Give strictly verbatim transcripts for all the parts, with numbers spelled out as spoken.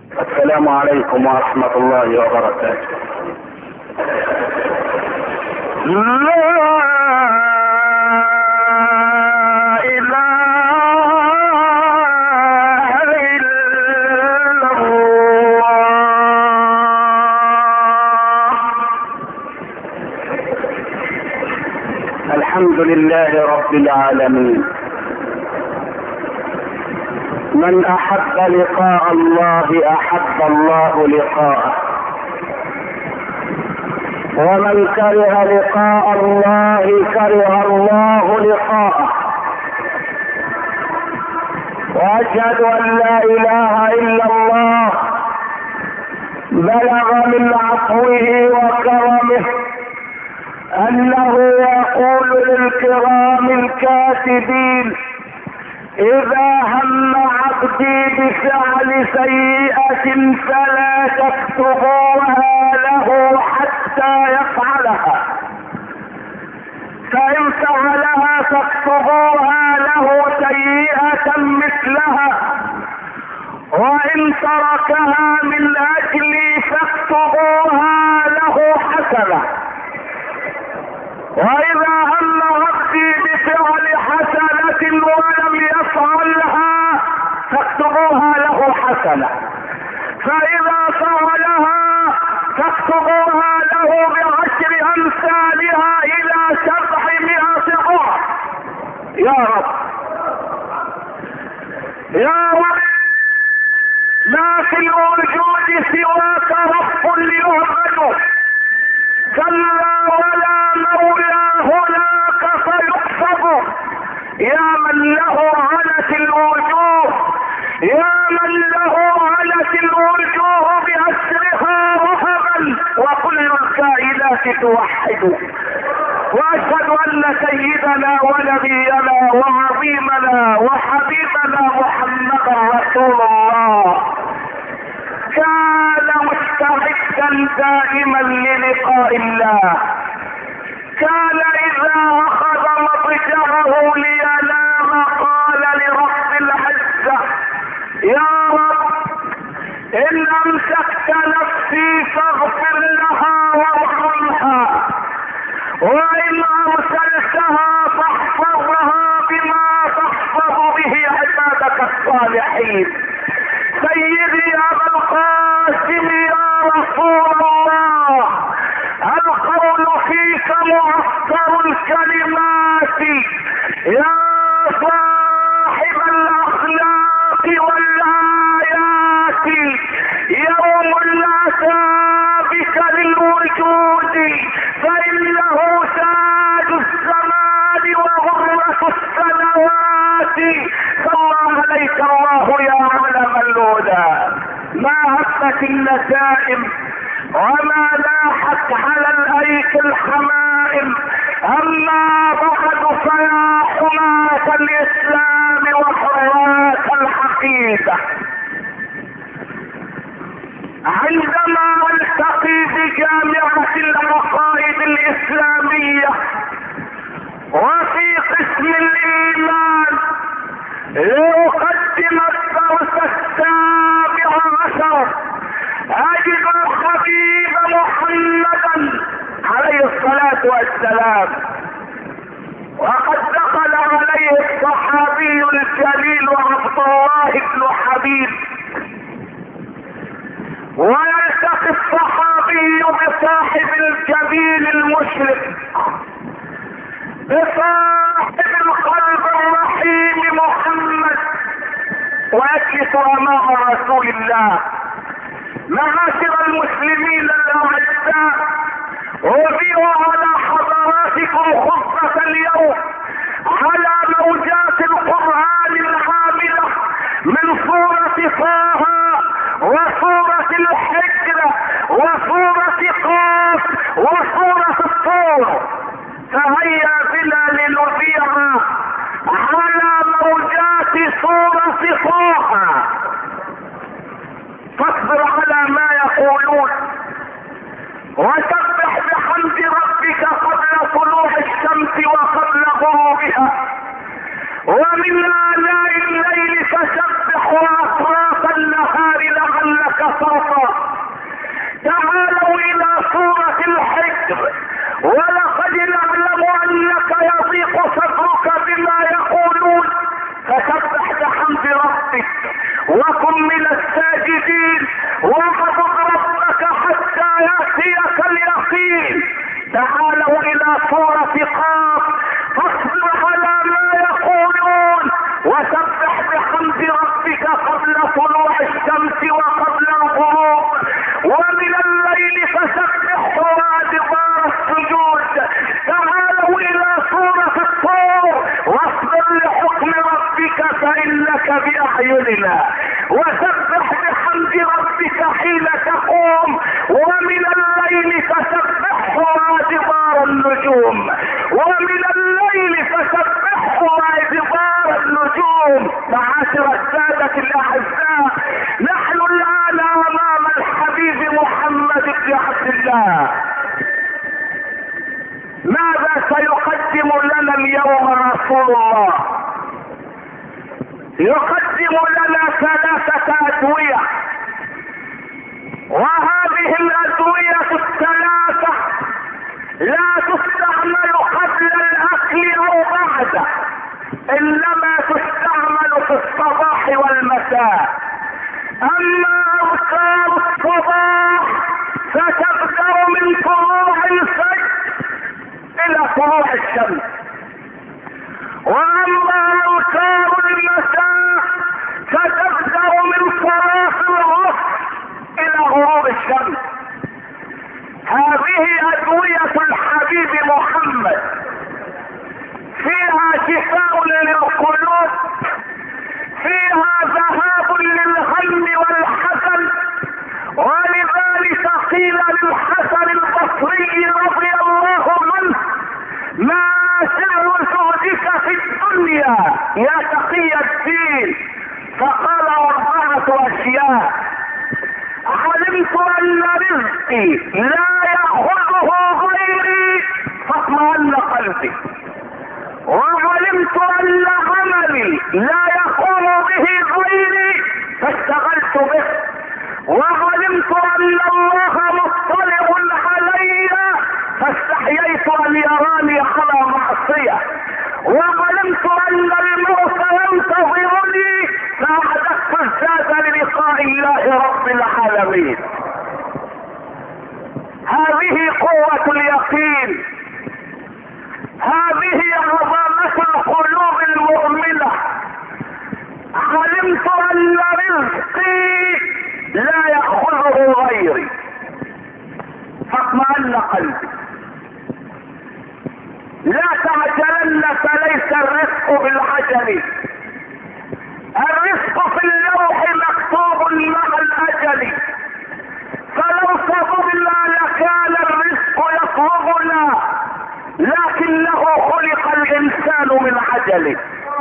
السلام عليكم ورحمة الله وبركاته. لا الحمد لله رب العالمين. من احب لقاء الله احب الله لقاءه، ومن كره لقاء الله كره الله لقاءه. واشهد ان لا اله الا الله بلغ من عفوه وكرمه انه يقول للكرام الكاتبين: اذا هم عبدي بفعل سيئة فلا تكتبوها له حتى يفعلها، فان فعلها فاكتبوها له سيئة مثلها، وان تركها من اجلي فاكتبوها له حسنة. واذا هم عبدي بفعل حسنة ولم يفعلها فاكتبوها له حسنة، فاذا فعلها فاكتبوها له بعشر امثالها الى سبعمائة ضعف. يا رب يا رب، ما في الوجود سواك رب يعبد، كلا ولا مولى هناك فيقصد. يا من له عنت الوجوه، يا من له عنت الوجوه بأسرها رهبا، وكل الكائنات توحد. واشهد ان سيدنا ونبينا وعظيمنا وحبيبنا محمدا رسول الله كان مستعدا دائما للقاء الله. كان اذا اخذ مضجعه لينام قال لرب العزة: يا رب ان امسكت نفسي فاغفر لها وارحمها، وان ارسلتها فاحفظها بما تحفظ به عبادك الصالحين. سيدي ابا القاسم يا رسول الله، القول فيك معطر الكلمات، يا صاحب الاخلاق والايات. يوم الاتى بك للوجود فانه تاج الزمان وغرة السنوات. صلى عليك الله يا علم الهدى. ما هبت النسائم وما لاحت على الايك الحمائم، اما بعد فيا حماة الاسلام وحراس العقيدة، عندما التقي بجامعة العقائد الاسلامية وفي قسم الايمان لأقدم الدرس السابع عشر، اجد الحبيب محمدا عليه الصلاة والسلام، وقد دخل عليه الصحابي الجليل عبد الله بن حبيب، ويلتقي الصحابي بصاحب الجبين المشرق، بصاحب القلب الرحيم محمد، ويجلس امام رسول الله. معاشر المسلمين الاعزاء، اذيع على حضراتكم خطبة اليوم على موجات القرآن العاملة من سورة طه وسورة الحجر وسورة قاف وسورة الطور. فهيا بنا لنذيع على موجات سورة طه. فاصبر على ما يقولون وسبح بحمد ربك قبل طلوع الشمس وقبل غروبها، ومن آلاء الليل فسبح وأطراف النهار لعلك صوتا. تعالوا الى سورة الحجر. ولقد نعلم انك يضيق صدرك بما يقولون فسبح بحمد ربك وكن من الساجدين واعبد ربك حتى ياتيك اليقين. تعالوا الى سورة قاف فاصبر على ما يقولون وسبح بحمد ربك قبل طلوع الشمس وقبل الغروب ومن الليل فسبحه وادبار السجود. تعالوا الى سورة الطور واصبر لحكم ربك فانك باعيننا وسبح بحمد ربك حين تقوم ومن الليل فسبحه وادبار النجوم ومن الليل فسبحه وادبار النجوم. معاشر السادة الاعزاء، نحن الان امام الحبيب محمد بن عبد الله. ماذا سيقدم لنا اليوم رسول الله؟ يقدم لنا ثلاثة ادوية، وهذه الادوية الثلاثة لا تستعمل قبل الاكل او بعده، انما تستعمل في الصباح والمساء. اما اذكار الصباح فتبدأ من طلوع الفجر الى طلوع الشمس، واما اذكار المساء فتبدأ من صلاة العصر الى غروب الشمس. هذه ادوية الحبيب محمد، فيها شفاء للقلوب، فيها ذهاب للهم والحزن. ولذلك قيل للحسن البصري رضي الله عنه: ما سر زهدك في الدنيا يا تقي الدين؟ فقال: اربعة اشياء: علمت ان رزقي لا ياخذه غيري فاطمئن قلبي، وعلمت ان عملي لا يقوم به غيري فاشتغلت به، وعلمت ان الله مطلع علي فاستحييت ان يراني على معصية، وعلمت ان الموت ينتظرني فاعددت الزاد للقاء الله رب العالمين. هذه قوة اليقين، هذه عظمة القلوب المؤمنة. علمت ان رزقي لا يأخذه غيري فاطمئن قلبي. لا تعجلن فليس الرزق بالعجل، الرزق في اللوح مكتوب مع الاجل، فلو صبرنا لكان الرزق يطلبنا، لكنه خلق الانسان من عجل.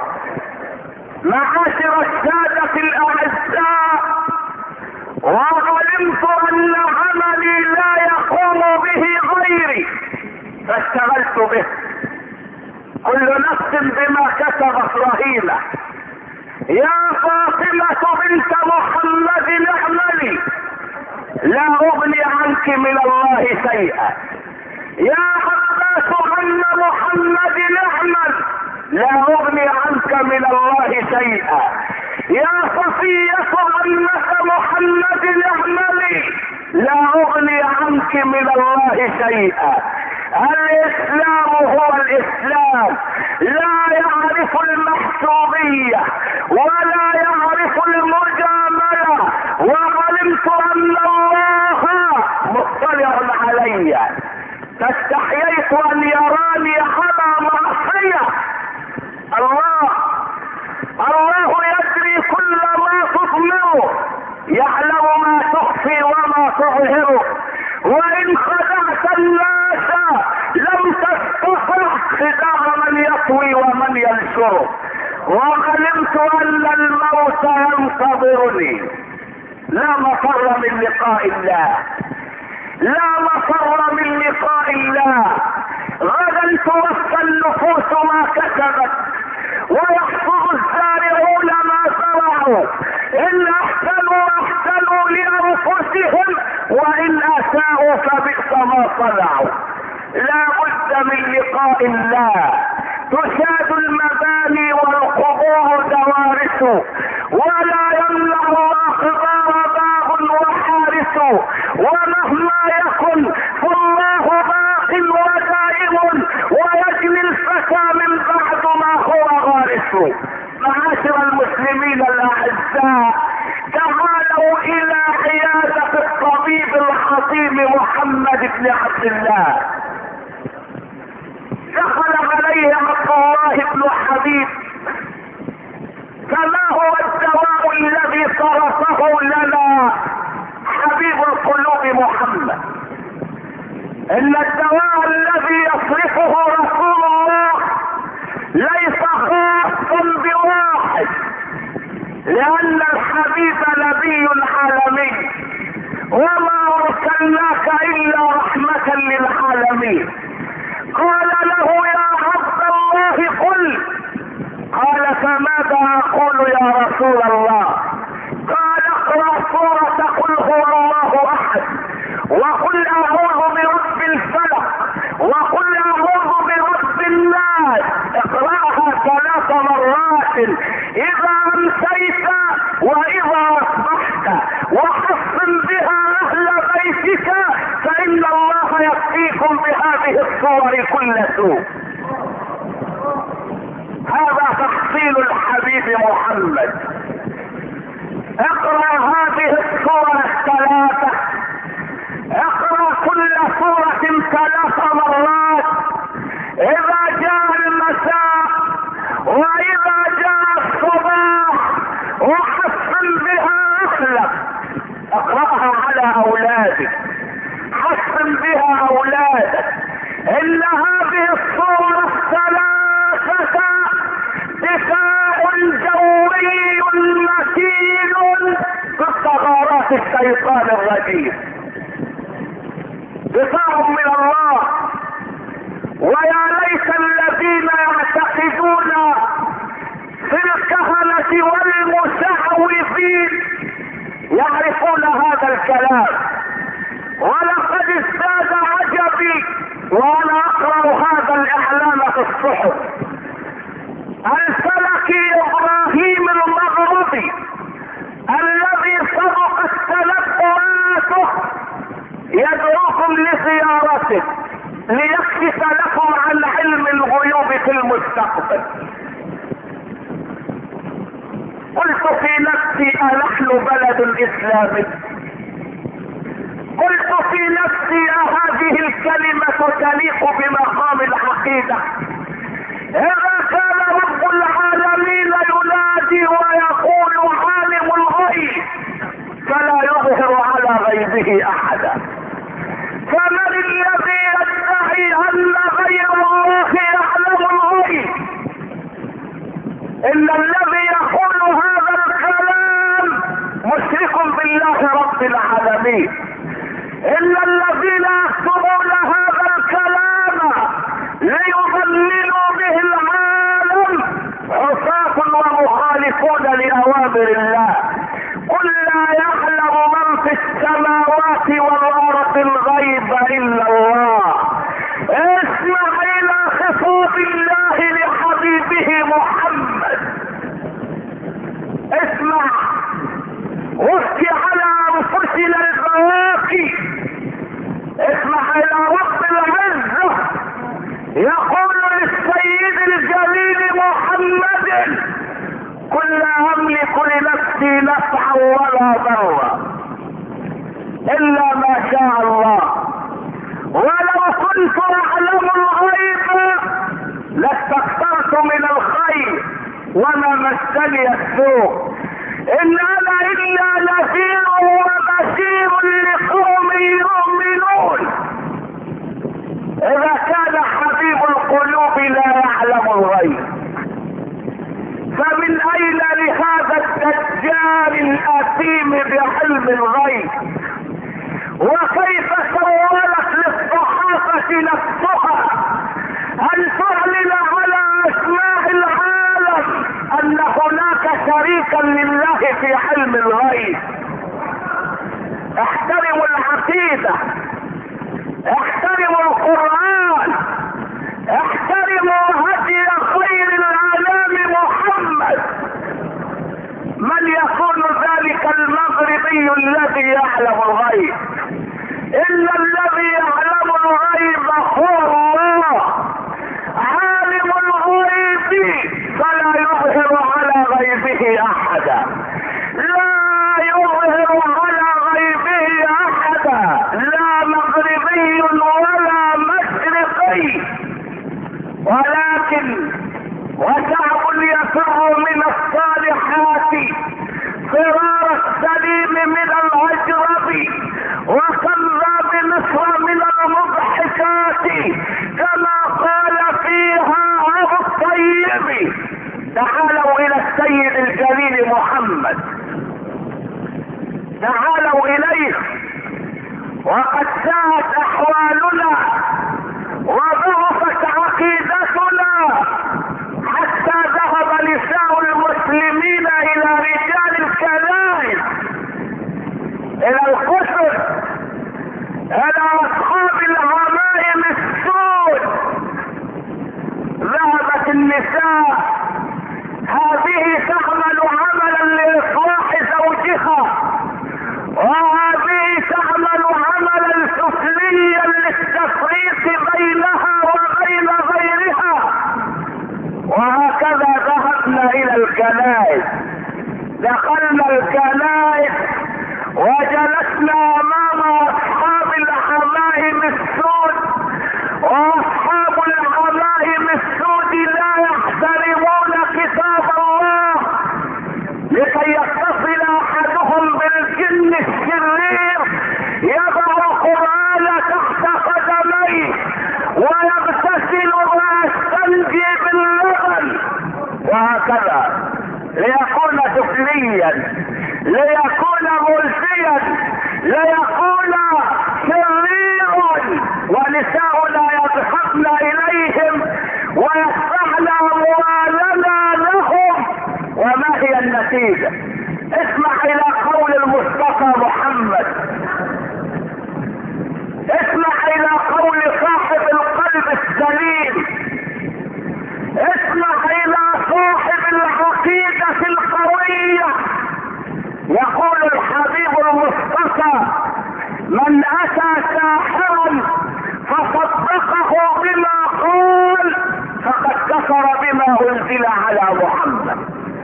معاشر السادة الاعزاء، وعلمت ان عملي لا يقوم به غيري فاشتغلت به. كل نفس بما كسبت رهينة. يا فاطمة بنت محمد اعملي لا اغني عنك من الله شيئا. يا عباس عم محمد اعمل لا اغني عنك من الله شيئا. يا صفية عمة محمد اعملي لا اغني عنك من الله شيئا. الاسلام هو الاسلام، لا يعرف المحسوبية ولا يعرف المجاملة. وعلمت ان الله مطلع علي فاستحييت ان يراني على معصية. الله الله يدري كل ما تضمره، يعلم ما تخفي وما تظهره. وان خدعت الناس لم تستطع خداع من يطوي ومن ينشره. وعلمت ان الموت ينتظرني، لا مفر من لقاء الله، لا مفر من لقاء الله. غدا توفى النفوس ما كسبت ويحفظ الزارعون ما زرعوا. ان احسنوا احسنوا لانفسهم وان اساءوا فبئس ما صنعوا. لا بد من لقاء الله، تشاد المباني والقبور دوارس، ولا يمنع الاخبار باب وحارس، ومهما يكن فالله باق ودائم، ويجني الفتى من بعد ما هو غارس. معاشر المسلمين الاعزاء، تعالوا الى عيادة الطبيب العظيم محمد بن عبد الله. دخل عليه عبد الله بن حبيب، فما هو الدواء الذي صرفه لنا حبيب القلوب محمد؟ ان الدواء الذي يصرفه رسول الله ليس خاصا بواحد، لان الحبيب نبي عالمي، وما ارسلناك الا رحمة للعالمين. قال له يا عبد الله قل. قال فماذا اقول يا رسول الله؟ قال اقرأ سورة قل هو الله احد، وقل اعوذ برب الفلق، وقل اعوذ برب الناس. اقرأها ثلاث مرات اذا امسيت واذا اصبحت، وحصن بها اهل بيتك، فان الله يكفيكم بهذه الصور كل سوء. هذا تحصيل الحبيب محمد. اقرأ هذه الصورة الثلاثة، اقرأ كل سورة ثلاث مرات اذا جاء المساء واذا جاء الصباح، وحصن بها اهلك. اقرأها على اولادك، حصن بها اولادك. ان هذه الصورة الثلاثة دفاع جوي متين ضد غارات الشيطان الرجيم، دفاع من الله. ويا ليت الذين يعتقدون في الكهنة والمشعوذين يعرفون هذا الكلام. ولقد ازداد عجبي وانا اقرأ هذا الاعلان في الصحف. الفلكي ابراهيم المغربي الذي سبقت تنبؤاته يدعوكم لزيارته ليكشف لكم عن علم الغيوب في المستقبل. قلت في نفسي أنحن بلد اسلامي؟ قلت في نفسي هذه الكلمة تليق بمقام العقيدة؟ إذا كان رب العالمين ينادي ويقول عالم الغيب فلا يظهر على غيبه أحدا، فمن الذي يدعي أن غير الله يعلم الغيب؟ إن الذي يقول هذا الكلام مشرك بالله رب العالمين. إن الذين يكتبون هذا الكلام ليضللوا به العالم عصاة ومخالفون لأوامر الله. قل لا يعلم من في السماوات والأرض الغيب إلا الله. اسمع إلى خطاب الله لحبيبه محمد، اسمع وابكي على أنفسنا البواكي، اسمع إلى رب العزة يقول للسيد الجليل محمد: قل لا املك لنفسي نفعا ولا ضرا الا ما شاء الله، ولو كنت اعلم الغيب لاستكثرت من الخير وما مسني السوء، ان انا الا نذير وبشير لقوم يؤمنون. اذا كان حبيب القلوب لا يعلم الغيب، فمن اين لهذا الدجال الاثيم بعلم الغيب؟ وكيف سولت للصحافة نفسها ان تعلن على اسماء العالم ان هناك شريكا لله في علم الغيب؟ احترموا العقيدة العقيدة، احترموا القرآن، احترموا هدي خير العالم محمد. من يكون ذلك المغربي الذي يعلم الغيب؟ إلا الذي يعلم الغيب هو الله، عالم الغيب فلا يظهر على غيبه أحدا، لا يظهر على غيبه أحدا، لا مغربي ولا مشرقي، ولكن وشعب يفر من الصالحات فرار السليم من الأجرب، وكذاب مصر من المضحكات، كما قال فيها أبو الطيب. تعالوا إلى السيد الجليل محمد، تعالوا إليه، وقد ساءت أحوالنا وضعفت عقيدتنا حتى ذهب نساء المسلمين إلى رجال الكنائس، إلى الكفر، إلى أصحاب العمائم السود. ذهبت النساء هذه تعمل عملا لإصلاح زوجها، وهذه تعمل عملا سفليا للتفريق بينها وبين غيرها. وهكذا ذهبنا الى الكنائس، دخلنا الكنائس وجلسنا امام اصحاب العمائم السود، واصحاب العمائم السود لا يحترمون كتاب الله، لكي يتصل احدهم بالجن الشرير يضع القرآن تحت قدميه ويغتسل ويستنجي باللبن، وهكذا ليكون سفليا، ليكون ملفيا، ليكون شريرا. ونساؤنا يضحكن اليهم ويدفعن اموالنا لهم. وما هي النتيجة؟ اسمع الى قول المصطفى محمد، اسمع الى قول صاحب القلب السليم، اسمع الى صاحب العقيدة القوية. يقول الحبيب المصطفى: من اتى ساحرا فصدقه بما قال فقد كفر بما انزل على محمد.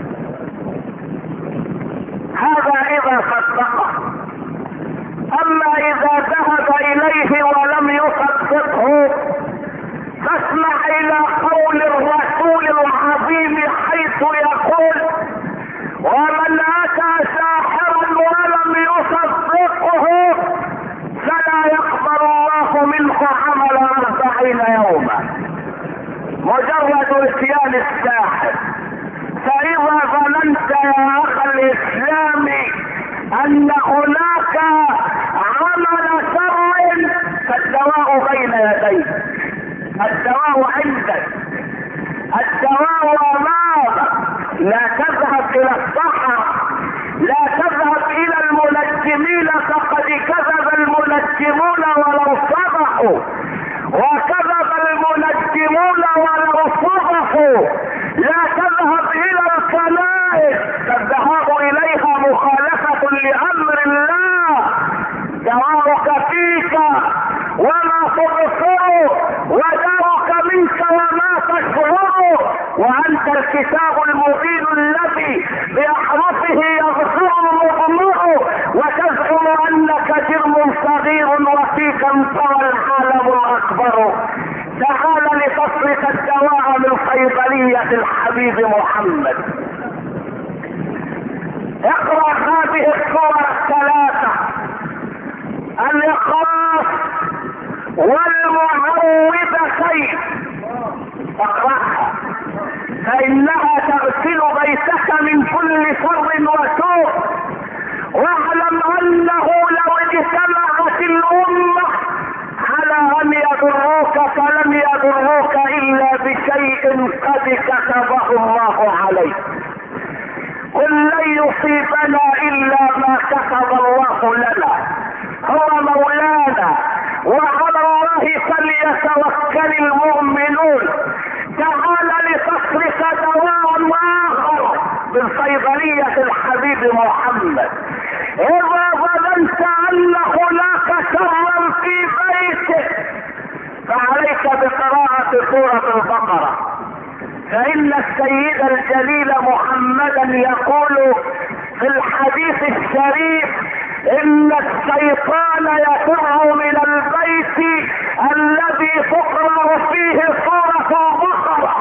هذا اذا صدقه، اما اذا ذهب اليه ولم يصدقه فاسمع الى قول الرسول العظيم حيث يقول: ومن اتى ساحرا ولم يصدقه فلا يقبل الله منه عمل أربعين يوما. مجرد اتيان الساحر. فاذا ظننت يا اخ الاسلام ان هناك عمل شر فالدواء بين يديك، الدواء عندك، الدواء امامك. لا تذهب الى الصحراء، لا تذهب الى المنجمين فقد كذب المنجمون ولو صدقوا، وكذب المنجمون ولو صدقوا. لا تذهب الى الكنائس، فالذهاب اليها مخالفة لامر الله. دواؤك فيك وما تبصر، وداؤك منك وما تشعر، وانت الكتاب المبين الذي باحرفه يبصر المضمر، وتزعم انك جرم صغير وفيك انطوى العالم الاكبر. تعال لتصرف الدواء من صيدلية الحبيب محمد. اقرأ هذه الصور الثلاثة: الإخلاص والمعوذتين، اقرأها فإنها تغسل بيتك من كل شر وسوء. واعلم أنه لو اجتمعت الأمة على أن يضروك فلم يضروك إلا بشيء قد كتبه الله عليك. قل لن يصيبنا إلا ما كتب الله الله لنا، هو مولانا، وعلى الله فليتوكل المؤمنون. تعال لتصرف دواء اخر من صيدلية الحبيب محمد. اذا ظننت ان هناك شرا في بيتك فعليك بقراءة سورة البقرة، فإن السيد الجليل محمدا يقول في الحديث الشريف إن الشيطان يفر من البيت الذي تقرأ فيه سورة البقرة.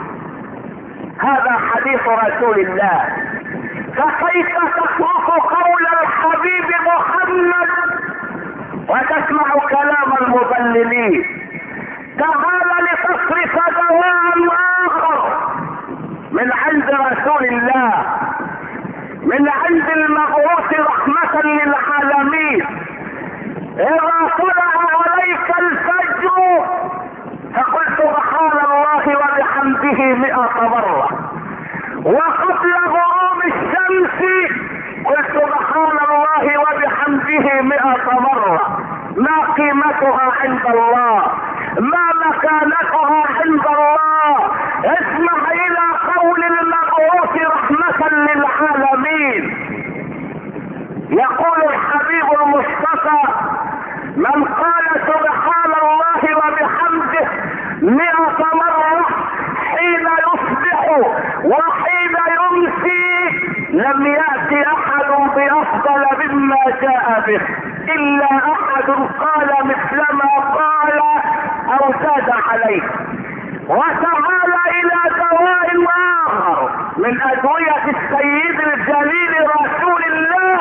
هذا حديث رسول الله، فكيف تترك قول الحبيب محمد وتسمع كلام المضللين؟ تعال لتصرف دواء اخر من عند رسول الله، من عند المبعوث رحمة للعالمين. اذا طلع عليك الفجر فقل سبحان الله وبحمده مئة مرة، وقبل غروب الشمس قل سبحان الله وبحمده مئة مرة. ما قيمتها عند الله؟ ما مكانتها عند الله؟ اسمع الى قول المبعوث رحمة للعالمين. يقول الحبيب المصطفى من قال سبحان الله وبحمده مئة مرة حين يصبح وحين يمسي لم يأتي احد بافضل مما جاء به الا احد قال مثل ما قال او زاد عليه. وتعال الى دواء اخر من ادوية السيد الجليل رسول الله.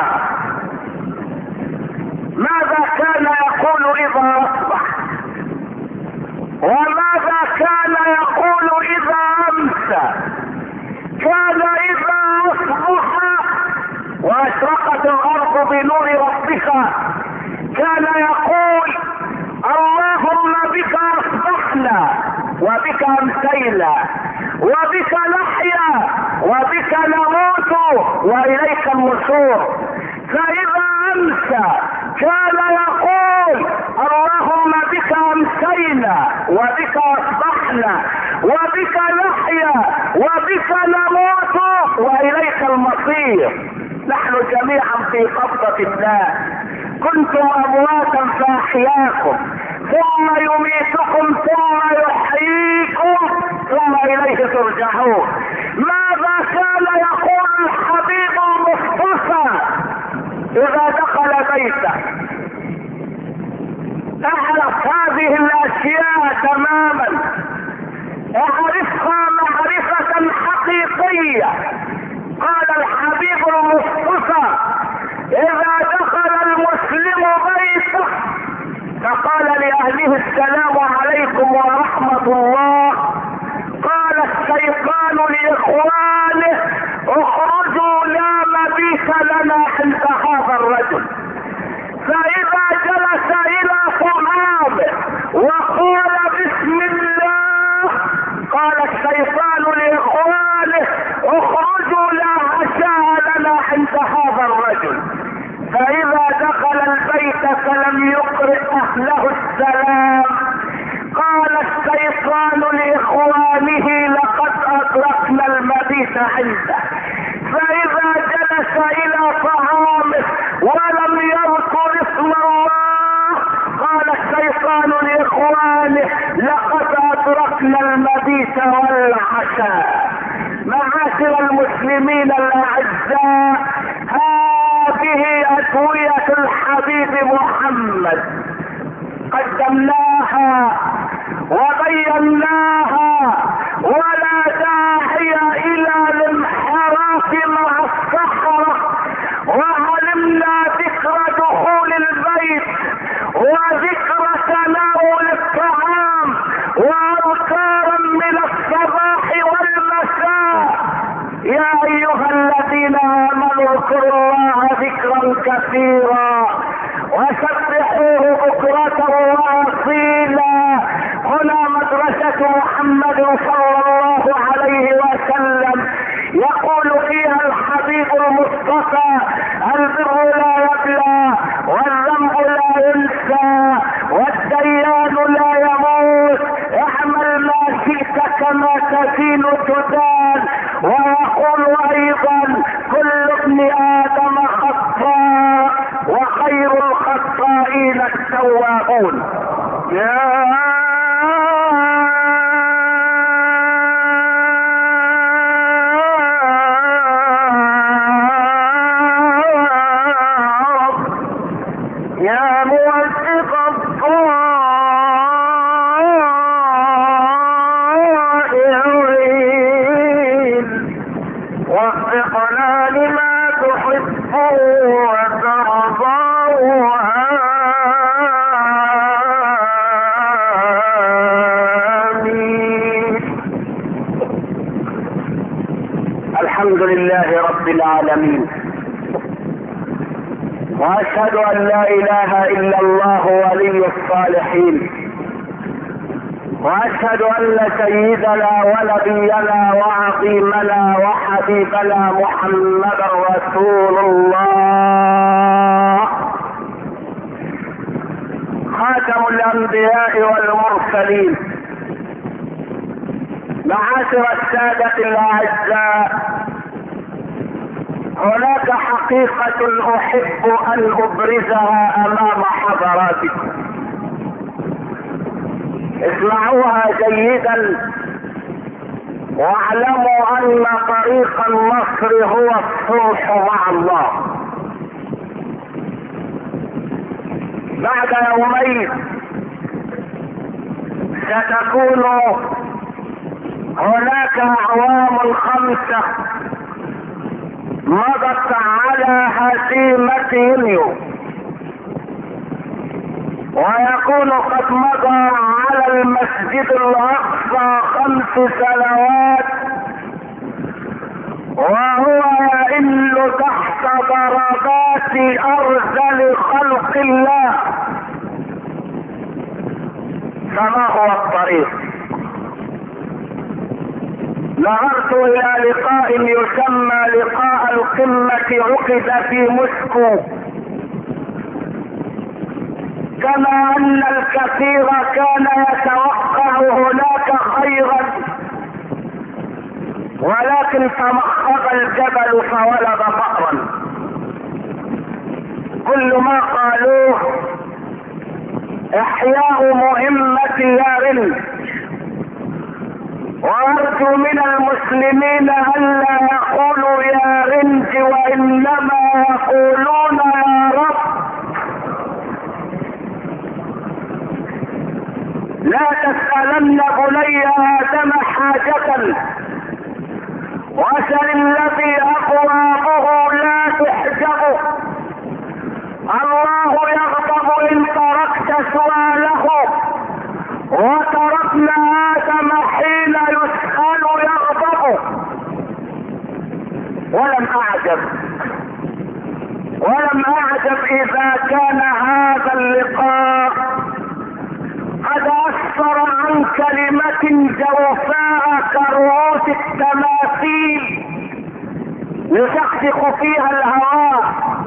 ماذا كان يقول اذا اصبح؟ وماذا كان يقول اذا امسى؟ كان اذا اصبح واشرقت الارض بنور ربها كان يقول اللهم بك اصبحنا وبك امسينا وبك نحيا وبك نموت واليك النشور. فاذا امسى كان يقول اللهم بك امسينا وبك اصبحنا وبك نحيا وبك نموت واليك المصير. نحن جميعا في قبضة الله. كنتم امواتا فاحياكم ثم يميتكم ثم يحييكم ثم اليه ترجعون. ماذا كان يقول الحبيب المصطفى اذا دخل بيته؟ اعرف هذه الاشياء تماما، اعرفها معرفة حقيقية. قال الحبيب المصطفى اذا دخل المسلم بيته فقال لاهله السلام عليكم ورحمة الله، قال الشيطان لاخوانه اخرجوا لا مبيت لنا عند هذا الرجل. فاذا جلس الى طعامه وقال بسم الله قال الشيطان لاخوانه اخرجوا لا عشاء لنا عند هذا الرجل. فاذا دخل البيت فلم يقرئ اهله السلام قال الشيطان لاخوانه لقد ادركنا المبيت عنده. فاذا جلس الى طعامه ولم يذكر اسم الله قال الشيطان لاخوانه لقد ادركنا المبيت والعشاء. معاشر المسلمين الاعزاء، هذه ادوية الحبيب محمد قدمناها وبيناها، ولا داعي الى الانحراف مع السحرة. وعلمنا ذكر دخول البيت وذكر تناول الطعام واذكارا من الصباح والمساء. يا ايها الذين امنوا اذكروا الله ذكرا كثيرا وسبحوه بكرة واصيلا. هنا مدرسة محمد صلى الله عليه وسلم يقول فيها الحبيب المصطفى البر لا يبلى والذنب لا ينسى والديان لا يموت. اعمل ما شئت كما تدين تدان. ويقول ايضا كل ابن ادم خطاء وخير الخطائين التوابون. يا يا موفق الضائعين وفقنا لما تحب وترضى. آمين. الحمد لله رب العالمين، واشهد ان لا اله الا الله ولي الصالحين، واشهد ان سيدنا ونبينا وعظيمنا وحبيبنا محمدا رسول الله خاتم الانبياء والمرسلين. معاشر السادة الاعزاء، هناك حقيقة احب ان ابرزها امام حضراتكم، اسمعوها جيدا واعلموا ان طريق النصر هو الصلح مع الله. بعد يومين ستكون هناك اعوام خمسة مضت على هزيمة يونيو، ويكون قد مضى على المسجد الاقصى خمس سنوات وهو يئل تحت ضربات ارذل خلق الله. فما هو الطريق؟ نظرت الى لقاء يسمى لقاء القمة عقد في موسكو، كما ان الكثير كان يتوقع هناك خيرا، ولكن تمخض الجبل فولد فأرا. كل ما قالوه احياء مهمة يارن، وارجو من المسلمين الا يقولوا يا رنج وانما يقولون يا رب. لا تسألن بني ادم حاجة واسأل الذي ابوابه لا تحجبه. الله يغضب ان تركت سؤاله، وتركنا آدم حين يسأل يغضب. ولم أعجب ولم أعجب إذا كان هذا اللقاء قد أسفر عن كلمة جوفاء كرؤوس التماثيل يشخشخ فيها الهواء.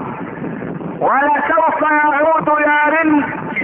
ولسوف يعود يا رنج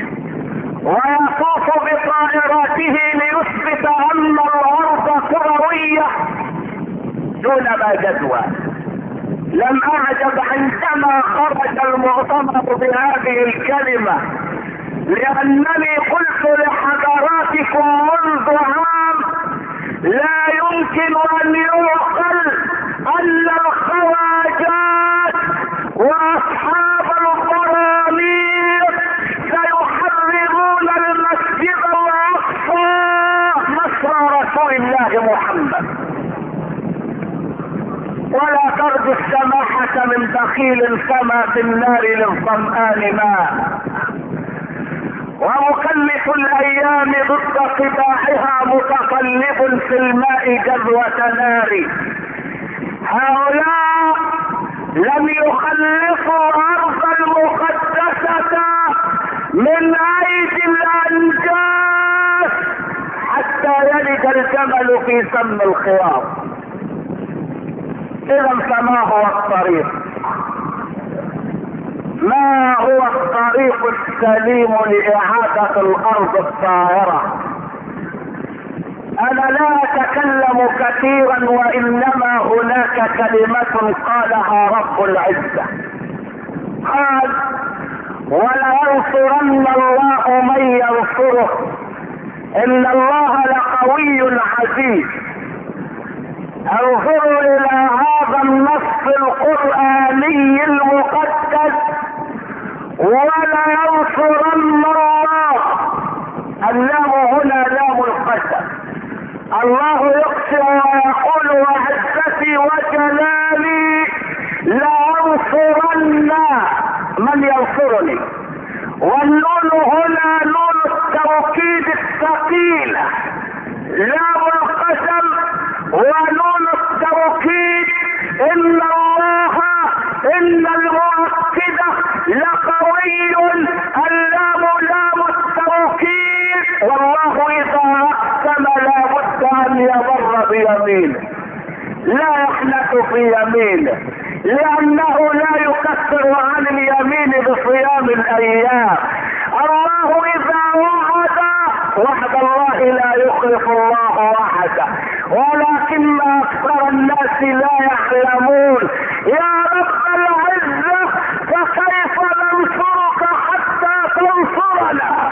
ويطوف بطائراته ليثبت ان الارض كروية دون ما جدوى. لم اعجب عندما خرج المؤتمر بهذه الكلمة، لانني قلت لحضراتكم منذ عام لا يمكن ان يعقل ان الخواجات واصحاب القراميط سيحررون المسجد الاقصى نصر رسول الله محمد. ولا ترجو السماحة من بخيل كما في النار للظمآن ماء. ومكلف الايام ضد طباعها متقلب في الماء جذوة نار. هؤلاء لم يخلصوا ارض المقدسة من ايدي الانجاس حتى يلج الجمل في سم الخياط. اذا فما هو الطريق؟ ما هو الطريق السليم لإعادة الأرض الطاهرة؟ أنا لا أتكلم كثيرا، وإنما هناك كلمة قالها رب العزة، قال: ولينصرن الله من ينصره إن الله لقوي عزيز. انظروا إلى هذا النص القرآني المقدس: ولينصرن الله. اللام هنا لام القسم. الله يقسم ويقول: وعزتي وجلالي لأنصرن من ينصرني. والنون هنا نون التوكيد الثقيلة، لام القسم ونون التوكيد. ان الله ان المؤكدة لقوي، اللام لام التوكيد. والله اذا اقسم لا بد ان يمر بيمينه، لا يحنث في يمينه، لانه لا يكفر عن اليمين بصيام الايام. الله اذا وعد، وعد الله لا يخلف الله وعده، ولكن اكثر الناس لا يعلمون. يا رب العزة، فكيف ننصرك حتى تنصرنا؟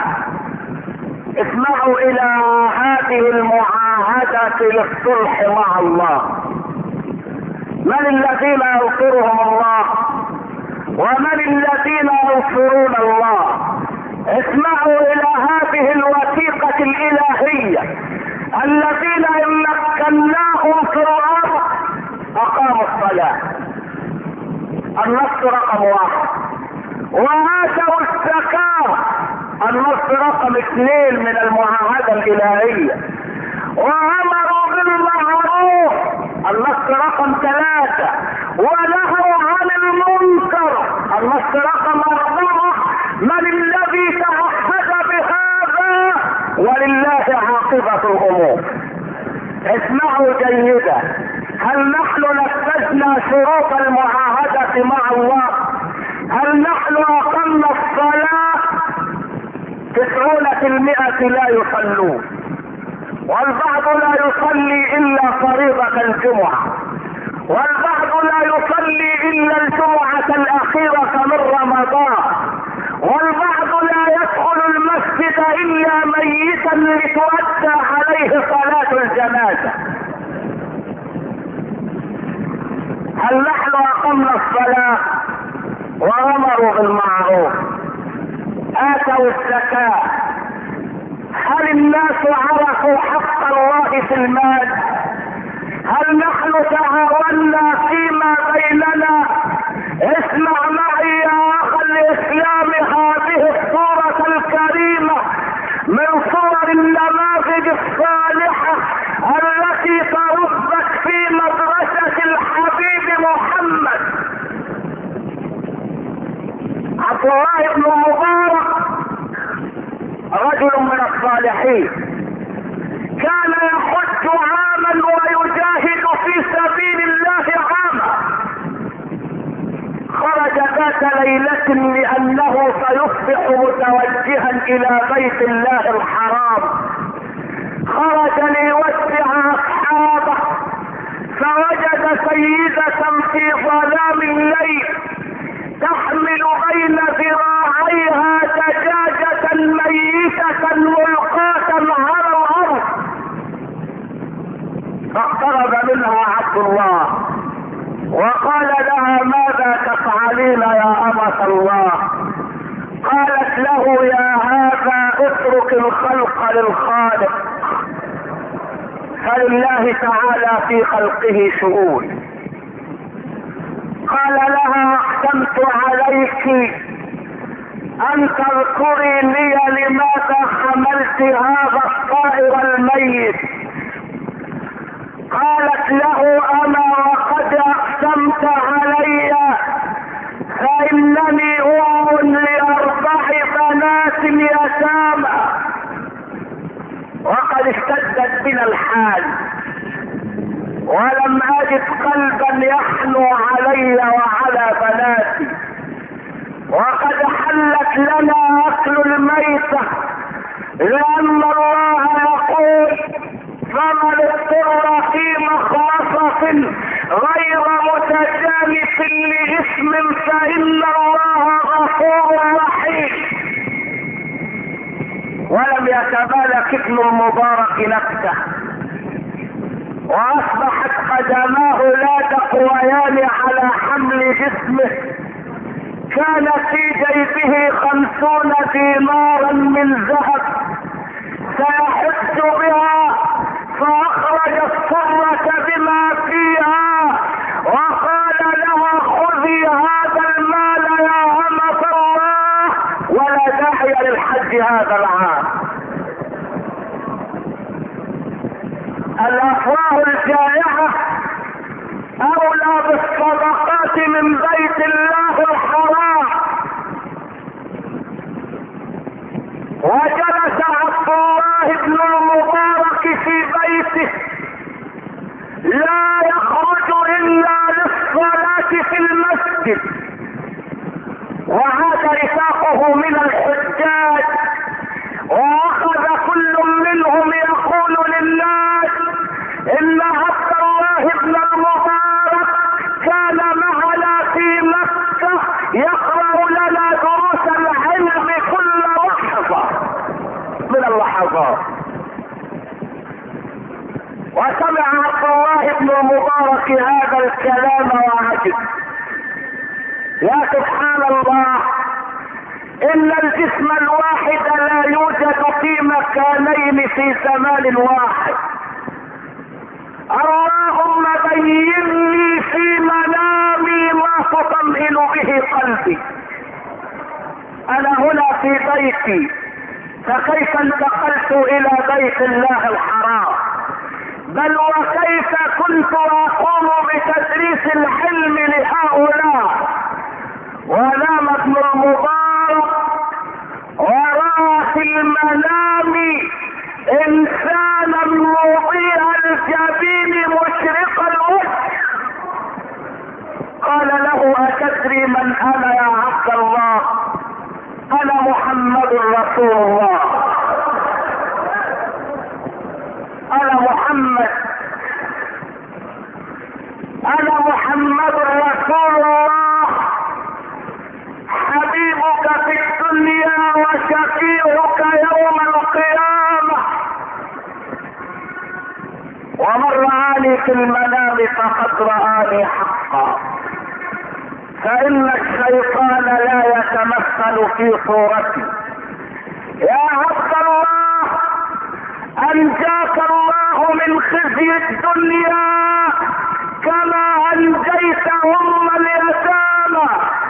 اسمعوا الى هذه المعاهدة للصلح مع الله. من الذين ينصرهم الله؟ ومن الذين ينصرون الله؟ اسمعوا الى هذه الوثيقة الالهية: الذين ان مكناهم في الارض اقاموا الصلاة، النص رقم واحد، واتوا الزكاة، النص رقم اثنين من المعاهدة الالهية، وامروا بالمعروف، النص رقم ثلاثة، ونهوا عن المنكر، النص رقم اربعة. من الذي تعهد بهذا؟ ولله عاقبة الامور. اسمعوا جيدا: هل نحن نفذنا شروط المعاهدة مع الله؟ هل نحن اقمنا الصلاة؟ تسعون في المئة لا يصلون، والبعض لا يصلي الا فريضة الجمعة، والبعض لا يصلي الا الجمعة الاخيرة من رمضان، والبعض لا يدخل المسجد الا ميتا لتؤدى عليه صلاة الجنازة. هل نحن اقمنا الصلاة وامروا بالمعروف، اتوا الزكاة؟ هل الناس عرفوا حق الله في المال؟ هل نحن تعاوننا فيما بيننا؟ اسمع معي يا اخ الاسلام هذه الصورة الكريمة من صور النماذج الصالحة التي تربت في مدرسة الحبيب محمد. عبد الله بن مبارك رجل من الصالحين، كان يحج عاما ويجاهد في سبيل الله عاما. خرج ذات ليلة لأنه سيصبح متوجها إلى بيت الله الحرام، خرج ليودع أصحابه، فوجد سيدة في ظلام الليل تحمل بين ذراعيها دجاجة ميتة ملقاة على الأرض. فاقترب منها عبد الله وقال لها: ماذا تفعلين يا أمة الله؟ قالت له: يا هذا اترك الخلق للخالق، فلله تعالى في خلقه شؤون. قال لها: اقسمت عليك ان تذكري لي لماذا حملت هذا الطائر الميت. قالت له: اما وقد اقسمت علي، فانني ام لاربع بنات يتامى، وقد اشتدت بنا الحال، ولم اجد قلبا يحنو علي وعلى بناتي، وقد حلت لنا اكل الميتة، لان الله يقول فمن اضطر في مخمصة غير متجانف لإثم فإن الله غفور رحيم. ولم يتمالك ابن المبارك نفسه، واصبحت قدماه لا تقويان على حمل جسمه. كان في جيبه خمسون دينارا من ذهب سيحج بها، فاخرج الصرة بما فيها وقال لها خذي هذا المال يا أمة الله، ولا داعي للحج هذا العام. الافواه الجائعة اولى بالصدقات من بيت الله الحرام. وجلس عبد الله بن المبارك في بيته لا يخرج الا للصلاة في المسجد، وعاد رفاقه من الحجاج، واخذ كل منهم يقول للناس ان عبد الله بن المبارك كان معنا في مكة يقرأ لنا دروس العلم كل لحظة من اللحظات. وسمع عبد الله بن المبارك هذا الكلام وعجب. يا سبحان الله، ان الجسم الواحد لا يوجد في مكانين في زمان واحد. اللهم بين لي في منامي ما تطمئن به قلبي. انا هنا في بيتي، فكيف انتقلت الى بيت الله الحرام؟ بل وكيف كنت اقوم بتدريس العلم لهؤلاء؟ ونام ابن المبارك ورأى في المنام انسانا مضيء الجبين مشرق الوجه. قال له اتدري من انا يا عبد الله؟ انا محمد رسول الله، انا محمد انا محمد رسول الله، حبيبك في الدنيا وشفيعك يوم القيامة. ومن رآني في المنام فقد رآني حقا، فإن الشيطان لا يتمثل في صورتي. يا عبد الله، أنجاك الله من خزي الدنيا كما أنجيت أم اليتامى.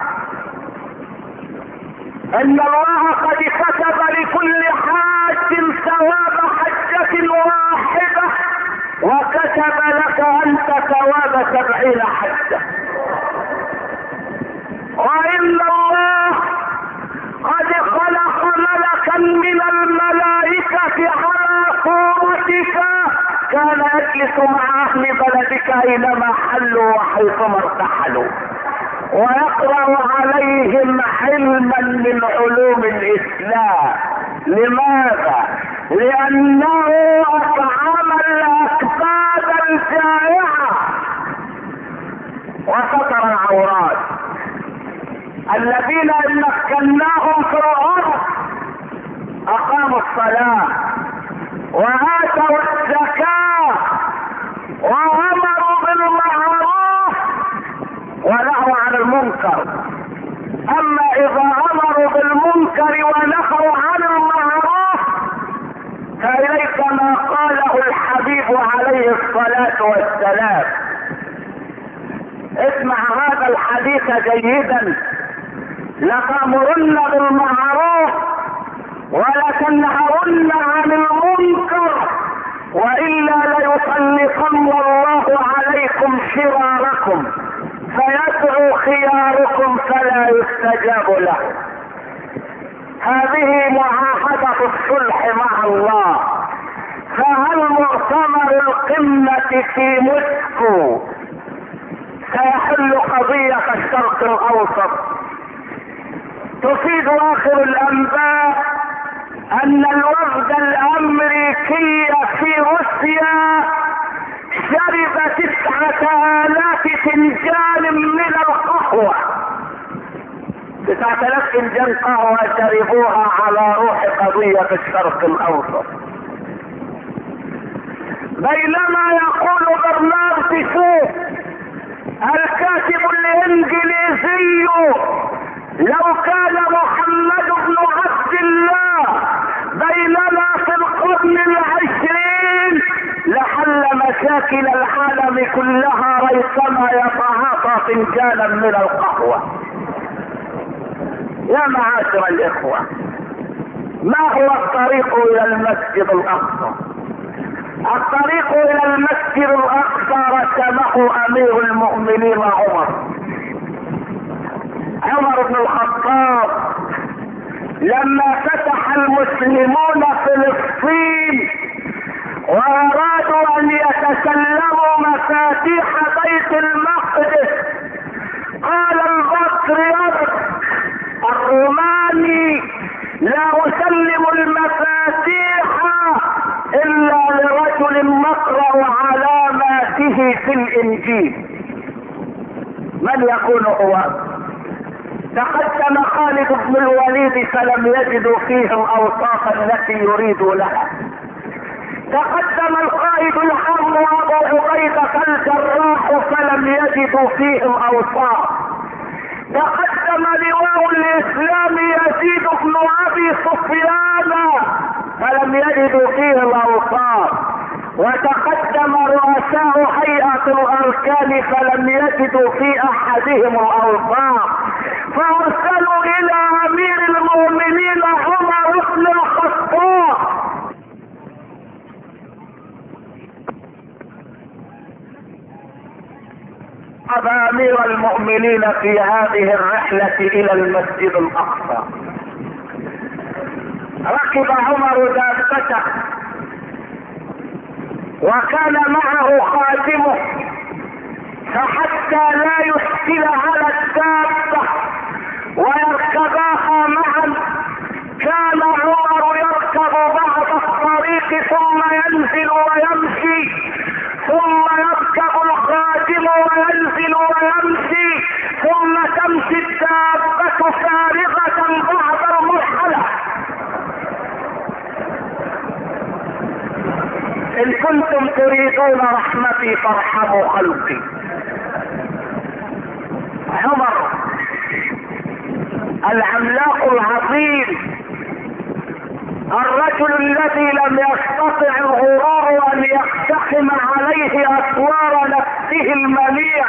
ان الله قد كتب لكل حاج ثواب حجة واحدة، وكتب لك انت ثواب سبعين حجة. وان الله قد خلق ملكا من الملائكة على صورتك كان يجلس مع اهل بلدك اينما حلوا وحيثما ارتحلوا، ويقرأ عليهم علما من علوم الاسلام. لماذا؟ لانه اطعم الاكباد الجائعة وستر العورات. الذين ان مكناهم في الارض اقاموا الصلاة واتوا الزكاة وامروا بالمعروف ونهوا عن المنكر. اما اذا امروا بالمنكر ونهوا عن المعروف فاليك ما قاله الحبيب عليه الصلاة والسلام. اسمع هذا الحديث جيدا: لتأمرن بالمعروف ولتنهون عن المنكر والا ليسلطن الله عليكم شراركم فيدعو خياركم فلا يستجاب له. هذه معاهدة الصلح مع الله. فهل مؤتمر القمة في موسكو سيحل قضية الشرق الاوسط؟ تفيد اخر الانباء ان الوفد الامريكي في روسيا شرب تسعة الاف فنجان من القهوة. تسعة الاف فنجان قهوة شربوها على روح قضية في الشرق الاوسط. بينما يقول برنارد شو الكاتب الانجليزي لو كان محمد بن عبد الله بيننا في القرن العشرين لحل مشاكل العالم كلها ريثما يتعاطى فنجانا من القهوة. يا معاشر الاخوة، ما هو الطريق الى المسجد الاقصى؟ الطريق الى المسجد الاقصى رسمه امير المؤمنين عمر عمر بن الخطاب لما فتح المسلمون فلسطين وارادوا ان يتسلموا مفاتيح بيت المقدس. قال البطريرك الروماني لا اسلم المفاتيح الا لرجل نقرأ علاماته في الانجيل. من يكون هو؟ تقدم خالد بن الوليد فلم يجدوا فيه الاوصاف التي يريدوا لها. تقدم القائد العام ابو عبيدة الجراح فلم يجدوا فيه الاوصاف. تقدم لواء الاسلام يزيد بن ابي سفيان فلم يجدوا فيه الاوصاف. وتقدم رؤساء هيئة الاركان فلم يجدوا في احدهم الاوصاف، فارسلوا الى امير المؤمنين عمر بن الخطاب. ذهب امير المؤمنين في هذه الرحلة الى المسجد الاقصى. ركب عمر دابته وكان معه خادمه، فحتى لا يشكل على الدابة ويركباها معا كان عمر يركب بعض الطريق ثم ينزل ويمشي، ثم يركب الخادم وينزل ويمشي، ثم تمشي الدابة فارغة بعد المرحلة. ان كنتم تريدون رحمتي فارحموا خلقي. عمر العملاق العظيم، الرجل الذي لم يستطع الغرور ان يقتحم عليه اسوار نفسه المليع،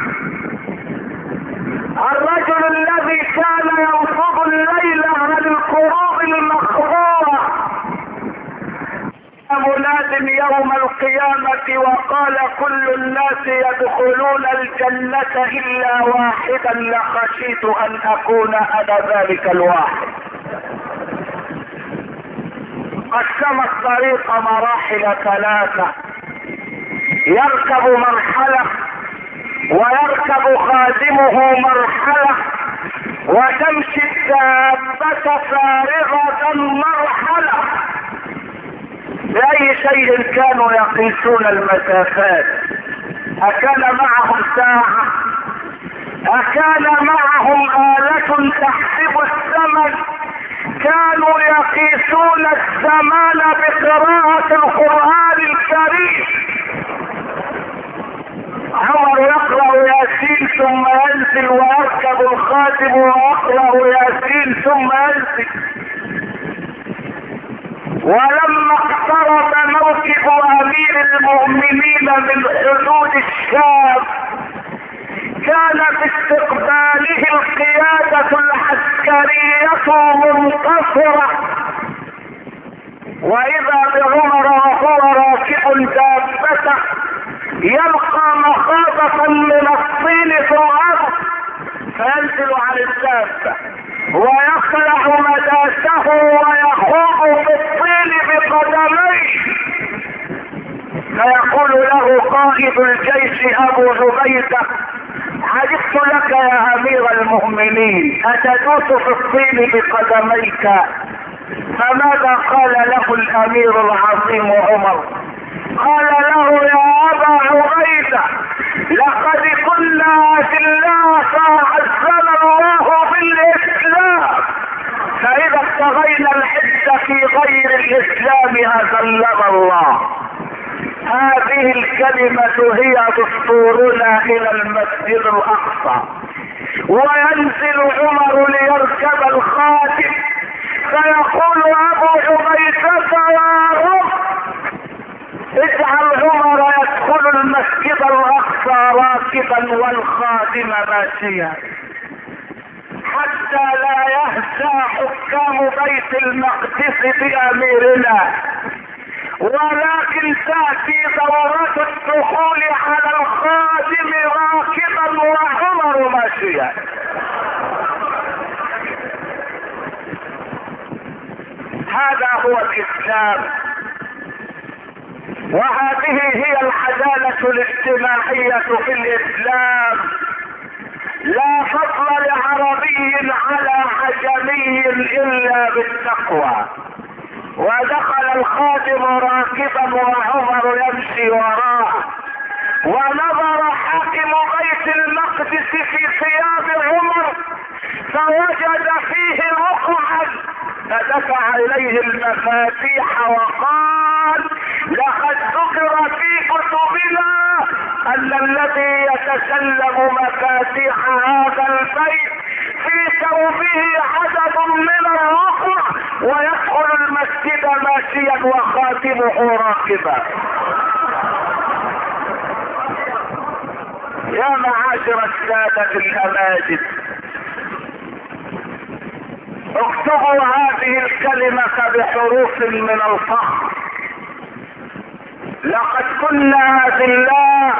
الرجل الذي كان ينفض الليل عن الكروب المخضوره، مناد يوم القيامة وقال كل الناس يدخلون الجنة الا واحدا لخشيت ان اكون انا ذلك الواحد. قسم الطريق مراحل ثلاثة، يركب مرحلة ويركب خادمه مرحلة وتمشي الدابة فارغة مرحلة. بأي شيء كانوا يقيسون المسافات؟ أكان معهم ساعة؟ أكان معهم آلة تحسب الزمن؟ كانوا يقيسون الزمان بقراءة القرآن الكريم. عمر يقرأ ياسين ثم ينزل ويركب الخادم ويقرأ ياسين ثم ينزل. ولما اقترب موكب امير المؤمنين من حدود الشام كان باستقباله القيادة العسكرية منتصرة، واذا بعمر وهو راكب دابته يلقى مخاضة من الطين في الارض فينزل عن الدابة ويخلع مداسه ويخوض في الطين بقدميه، فيقول له قائد الجيش ابو عبيدة عجبت لك يا امير المؤمنين، اتدوس في الطين بقدميك؟ فماذا قال له الامير العظيم عمر؟ قال له يا ابا عبيدة لقد كنا في الله فاعزنا الله بالاسلام، فاذا ابتغينا العزة في غير الاسلام اذلنا الله. هذه الكلمة هي دستورنا الى المسجد الاقصى. وينزل عمر ليركب الخاتم فيقول ابو عبيدة يا رب اجعل عمر يدخل المسجد الاقصى راكبا والخادم ماشيا حتى لا يهزا حكام بيت المقدس باميرنا، ولكن تأتي دورة الدخول على الخادم راكبا وعمر ماشيا. هذا هو الاسلام، وهذه هي العدالة الاجتماعية في الاسلام. لا فضل لعربي على عجمي الا بالتقوى. ودخل الخادم راكبا وعمر يمشي وراءه، ونظر حاكم بيت المقدس في ثياب عمر فوجد فيه مقعد، فدفع اليه المفاتيح وقال لقد ذكر في كتبنا ان الذي يتسلم مفاتيح هذا البيت في ثوبه عدد من الرقع ويدخل المسجد ماشيا وخاتمه راكبا. يا معاشر السادة الأماجد، اكتبوا هذه الكلمة بحروف من الفخر. لقد كنا بالله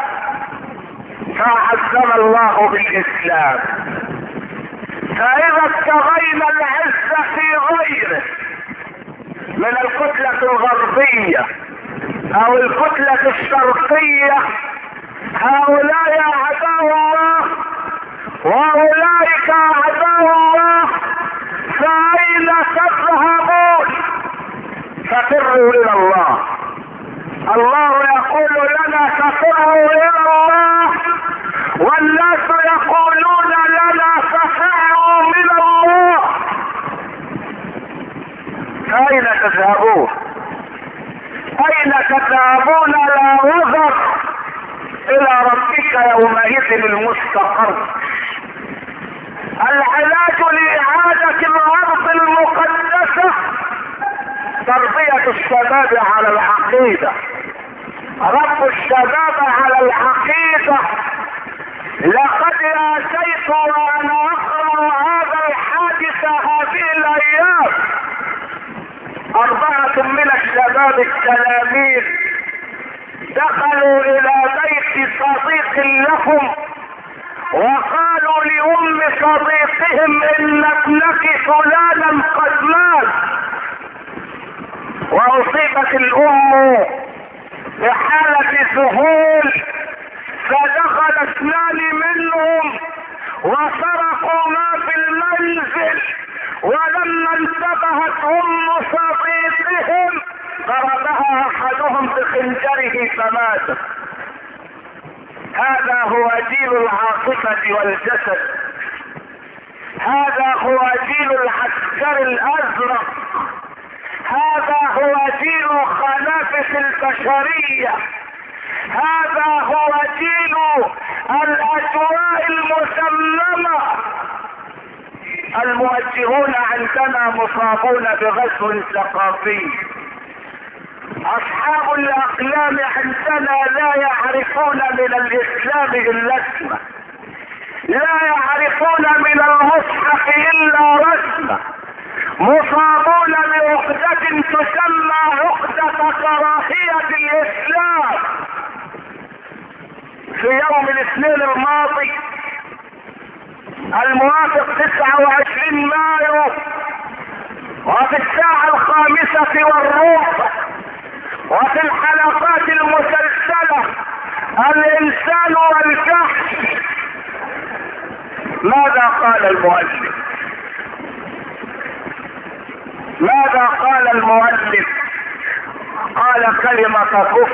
فعزنا الله بالإسلام، فإذا ابتغينا العزة في غيره من الكتلة الغربية أو الكتلة الشرقية، هؤلاء أعداء الله وأولئك أعداء الله، فأين تذهبون؟ ففروا إلى الله. الله يقول لنا ففروا إلى الله، والناس يقولون لنا ففروا من الله. أين تذهبون؟ أين تذهبون؟ لا وزر إلى ربك يومئذ المستقر. العلاج لإعادة الأرض المقدسة تربية الشباب على العقيدة، رب الشباب على العقيدة. لقد آتيت وأنا أقرأ هذا الحادث هذه الأيام أربعة من الشباب التلاميذ دخلوا إلى بيت صديق لهم وقالوا لأم صديقهم إن ابنك فلانا قد مات. وأصيبت الأم بحالة ذهول، فدخل اثنان منهم وسرقوا ما في المنزل، ولما انتبهت أم صديقهم ضربها أحدهم بخنجره فماتت. هذا هو جيل العاطفة والجسد، هذا هو جيل العسكر الأزرق، هذا هو جيل خنافس البشرية، هذا هو جيل الأجواء المسممة. الموجهون عندنا مصابون بغزو ثقافي، اصحاب الاقلام عندنا لا يعرفون من الاسلام الا اسمه، لا يعرفون من المصحف الا رسمه، مصابون بعقدة تسمى عقدة كراهية الاسلام. في يوم الاثنين الماضي الموافق تسعة وعشرين مايو وفي الساعة الخامسة والربع وفي الحلقات المسلسلة الانسان والكهف ماذا قال المؤلف؟ ماذا قال المؤلف؟ قال كلمة كفر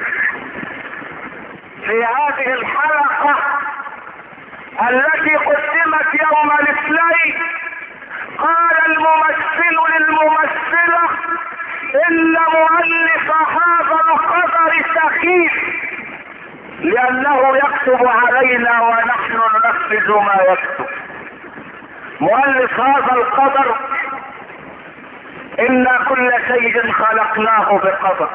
في هذه الحلقة التي قدمت يوم الاثنين. قال الممثل للممثلة ان مؤلف هذا القدر سخيف لانه يكتب علينا ونحن ننفذ ما يكتب. مؤلف هذا القدر إنا كل شيء خلقناه بقدر،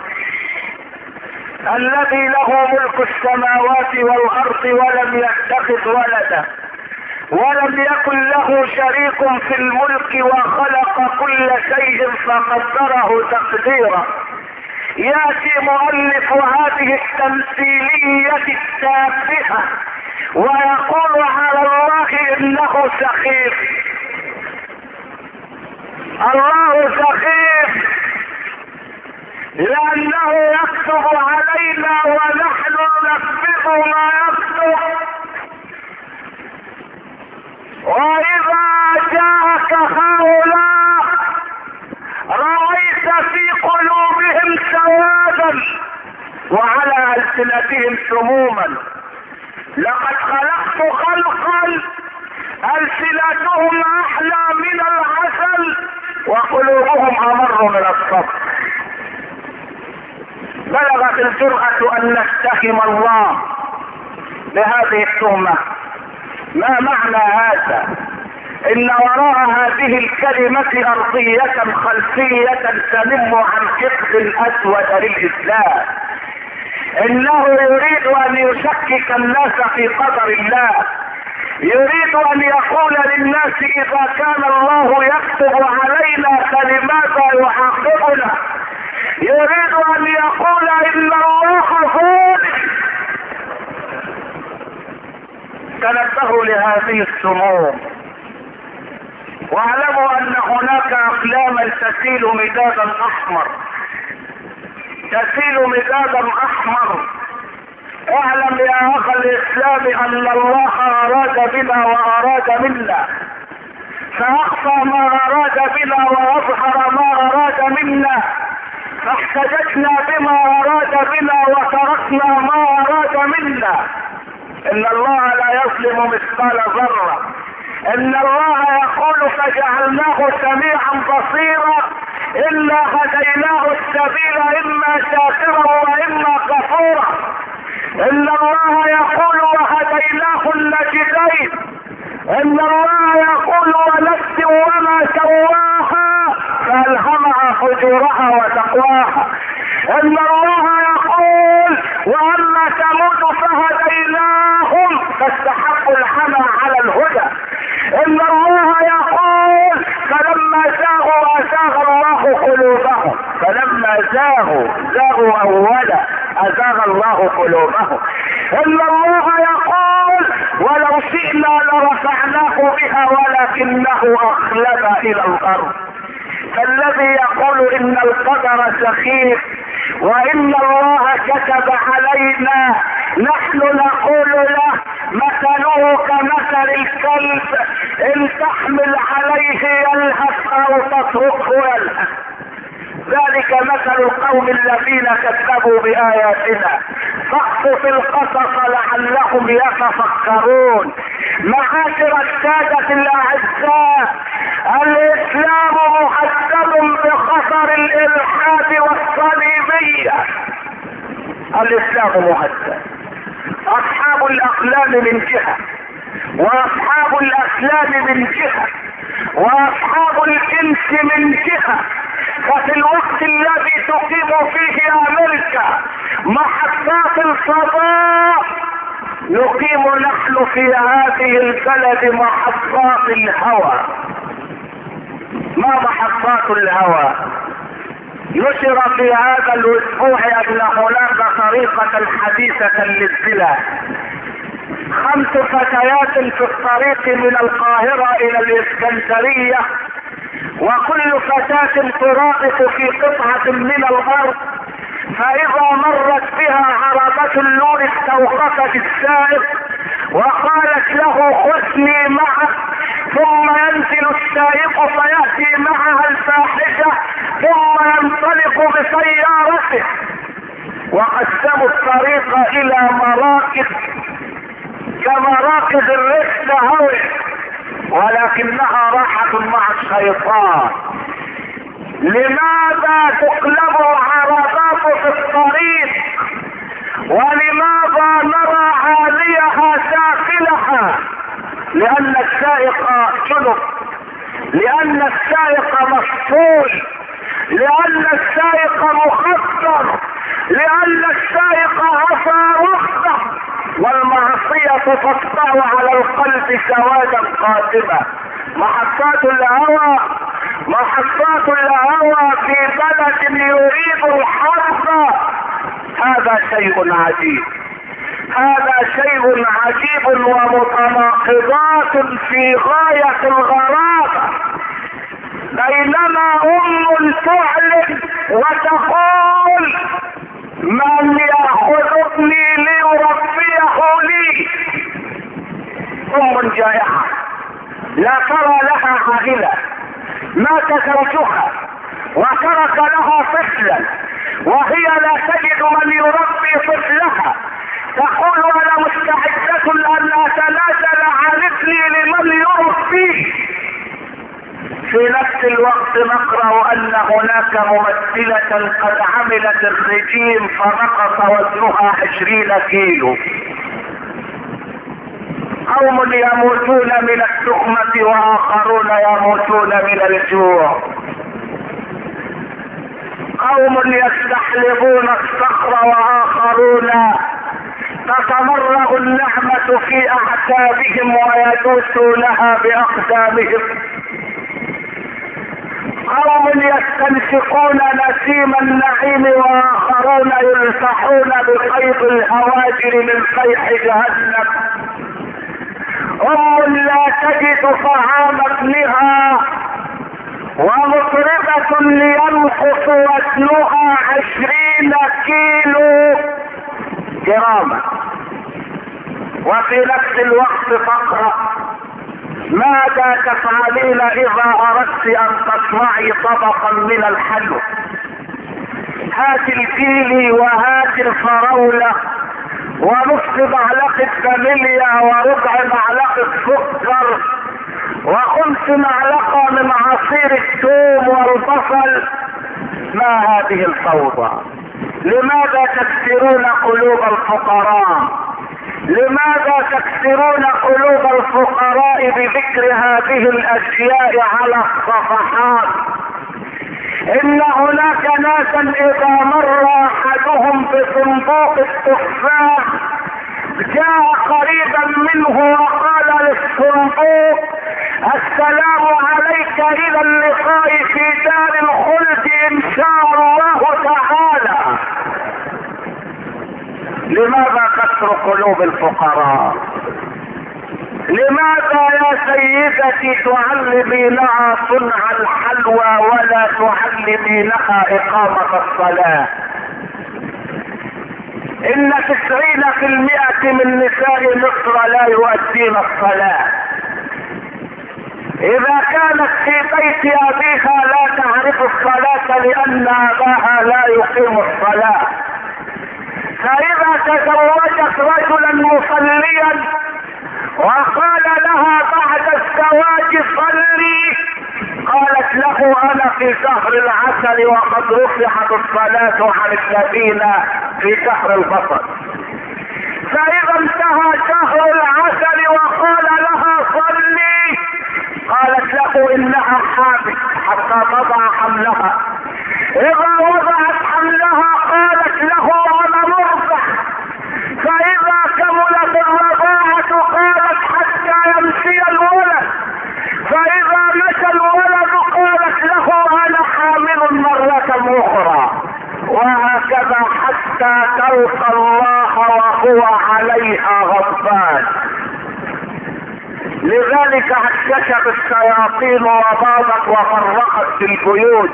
الذي له ملك السماوات والأرض ولم يتخذ ولدا ولم يكن له شريك في الملك وخلق كل شيء فقدره تقديرا. يأتي مؤلف هذه التمثيلية التافهة ويقول على الله إنه سخيف. الله سخيف لأنه يكتب علينا ونحن ننفذ ما يكتب. وإذا جاءك هؤلاء رأيت في قلوبهم سوادا وعلى ألسنتهم سموما. لقد خلقت خلقا ألسنتهم أحلى من العسل وقلوبهم أمر من الصبر. بلغت الجرأة أن نتهم الله بهذه التهمة. ما معنى هذا؟ إن وراء هذه الكلمة أرضية خلفية تنم عن حقد أسود للإسلام. إنه يريد أن يشكك الناس في قدر الله، يريد أن يقول للناس إذا كان الله يكتب علينا فلماذا يعاقبنا؟ يريد أن يقول إن الله ظالم. تنبهوا لهذه السموم واعلموا أن هناك أقلاما تسيل مدادا أحمر، تسيل مدادا أحمر. اعلم يا اخ الاسلام ان الله اراد بنا واراد منا، فاخفى ما اراد بنا واظهر ما اراد منا، فاحتججنا بما اراد بنا وتركنا ما اراد منا. ان الله لا يظلم مثقال ذرة. ان الله يقول فجعلناه سميعا بصيرا انا هديناه السبيل اما شاكرا واما كفورا. ان الله يقول وهديناه النجدين. ان الله يقول ونفس وما سواها فالهمها فجورها وتقواها. ان الله يقول واما ثمود فهديناهم فاستحقوا العمى على الهدى. ان الله يقول فلما زاغوا ازاغ الله قلوبهم. فلما زاغوا زاغوا اولا ازاغ الله قلوبهم. ان الله يقول ولو شئنا لرفعناه بها ولكنه اخلد الى الارض. فالذي يقول ان القدر سخيف وان الله كتب علينا نحن نقول له مثله كمثل الكلب ان تحمل عليه يلهث او تتركه يلهث. ذلك مثل القوم الذين كذبوا بآياتنا فاقصص القصص لعلهم يتفكرون. معاشر السادة الأعزاء، الإسلام محدد بخطر الإلحاد والصليبية. الإسلام محدد. أصحاب الأقلام من جهة وأصحاب الأسلام من جهة وأصحاب الجنس من جهة. ففي الوقت الذي تقيم فيه امريكا محطات الفضاء نقيم نحن في هذه البلد محطات الهوى. ما محطات الهوى؟ نشر في هذا الاسبوع ان هناك طريقة حديثة للزنا. خمس فتيات في الطريق من القاهرة الى الاسكندرية، وكل فتاة ترابط في قطعة من الارض، فاذا مرت بها عربة النور استوقفت السائق وقالت له خذني معك، ثم ينزل السائق فيأتي معها الفاحشة ثم ينطلق بسيارته، وقسموا الطريق الى مراكز كمراكز الرشد هوي، ولكنها راحت مع الشيطان. لماذا تقلب العربات في الطريق؟ ولماذا نرى عاليها سافلها؟ لان السائق جنب، لان السائق مفصول، لان السائق مخدر، لان السائق عصى رخصة، والمعصية تقطع على القلب سوادا قاتبا. محطات الهوى محطات الهوى في بلد يريد الحظ، هذا شيء عجيب، هذا شيء عجيب ومتناقضات في غاية الغرابة. بينما ام تعلن وتقول من ياخذني ليربيه لي، ام جائعة لا ترى لها عائلة، مات زوجها وترك لها طفلا، وهي لا تجد من يربي طفلها، تقول انا مستعدة لان اتنازل عن ابني لمن يربيه. في نفس الوقت نقرأ ان هناك ممثلة قد عملت الرجيم فنقص وزنها عشرين كيلو. قوم يموتون من التهمة واخرون يموتون من الجوع. قوم يستحلبون الصخر واخرون تتمرغ النعمة في اعتابهم ويدوسونها باقدامهم. قوم يستنشقون نسيم النعيم واخرون يلفحون بقيض الهواجر من قيح جهنم. ام لا تجد طعام ابنها ومطربة لينقص وزنها عشرين كيلو جراما. وفي نفس الوقت تقرأ ماذا تفعلين اذا اردت ان تصنعي طبقا من الحلوى؟ هات الفيل وهات الفراولة ونصف معلقة فانيليا وربع معلقة سكر وخمس معلقة من عصير الثوم والبصل. ما هذه الفوضى؟ لماذا تكسرون قلوب الفقراء؟ لماذا تكسرون قلوب الفقراء بذكر هذه الاشياء على الصفحات؟ ان هناك ناسا اذا مر احدهم بصندوق التفاح جاء قريبا منه وقال للصندوق السلام عليك الى اللقاء في دار الخلد ان شاء الله تعالى. لماذا كسر قلوب الفقراء؟ لماذا يا سيدتي تعلمينها صنع الحلوى ولا تعلمينها اقامة الصلاة؟ ان تسعين في المئة من نساء مصر لا يؤدين الصلاة. اذا كانت في بيت ابيها لا تعرف الصلاة لان اباها لا يقيم الصلاة، فاذا تزوجت رجلا مصليا وقال لها بعد الزواج صلي، قالت له انا في شهر العسل وقد رفعت الصلاة عن الذين في شهر البصر. فاذا انتهى شهر العسل وقال لها صلي، قالت له انها حامل حتى تضع حملها. اذا وضعت حملها قالت له انا مرضع. فاذا كملت الرضاعة قالت حتى يمشي الولد. فاذا مشى الولد قالت له انا حامل مرة اخرى، وهكذا حتى تلقى الله وهو عليها غضبان. لذلك عششت الشياطين وباضت وفرقت في البيوت.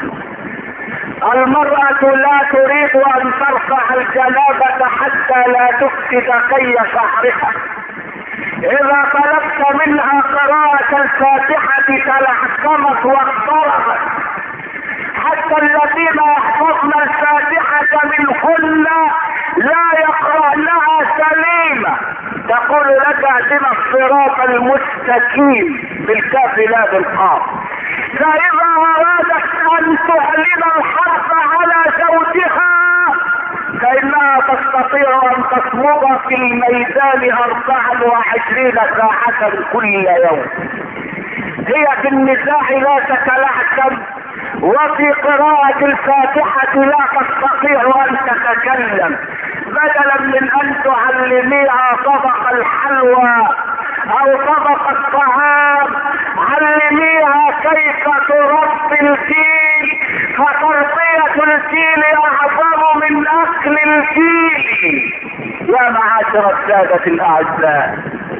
المرأة لا تريد ان ترفع الجنابة حتى لا تفسد كي شعرها، اذا طلبت منها قراءة الفاتحة تلعثمت واضطربت، حتى الذين يحفظن الفاتحة منهن لا يقرأنها سليمة. تقول لك اهدنا الصراط المستقيم بالكاف لا بالقاف. فاذا ارادت ان تعلن الحرب على زوجها فانها تستطيع ان تصمد في الميدان اربعا وعشرين ساعة كل يوم. هي في النزاع لا تتلعثم، وفي قراءة الفاتحة لا تستطيع ان تتكلم. بدلا من ان تعلميها طبق الحلوى او طبق الطعام، علميها كيف تربي الفيل، فتربية الفيل اعظم من اكل الفيل. يا معاشر السادة الاعزاء،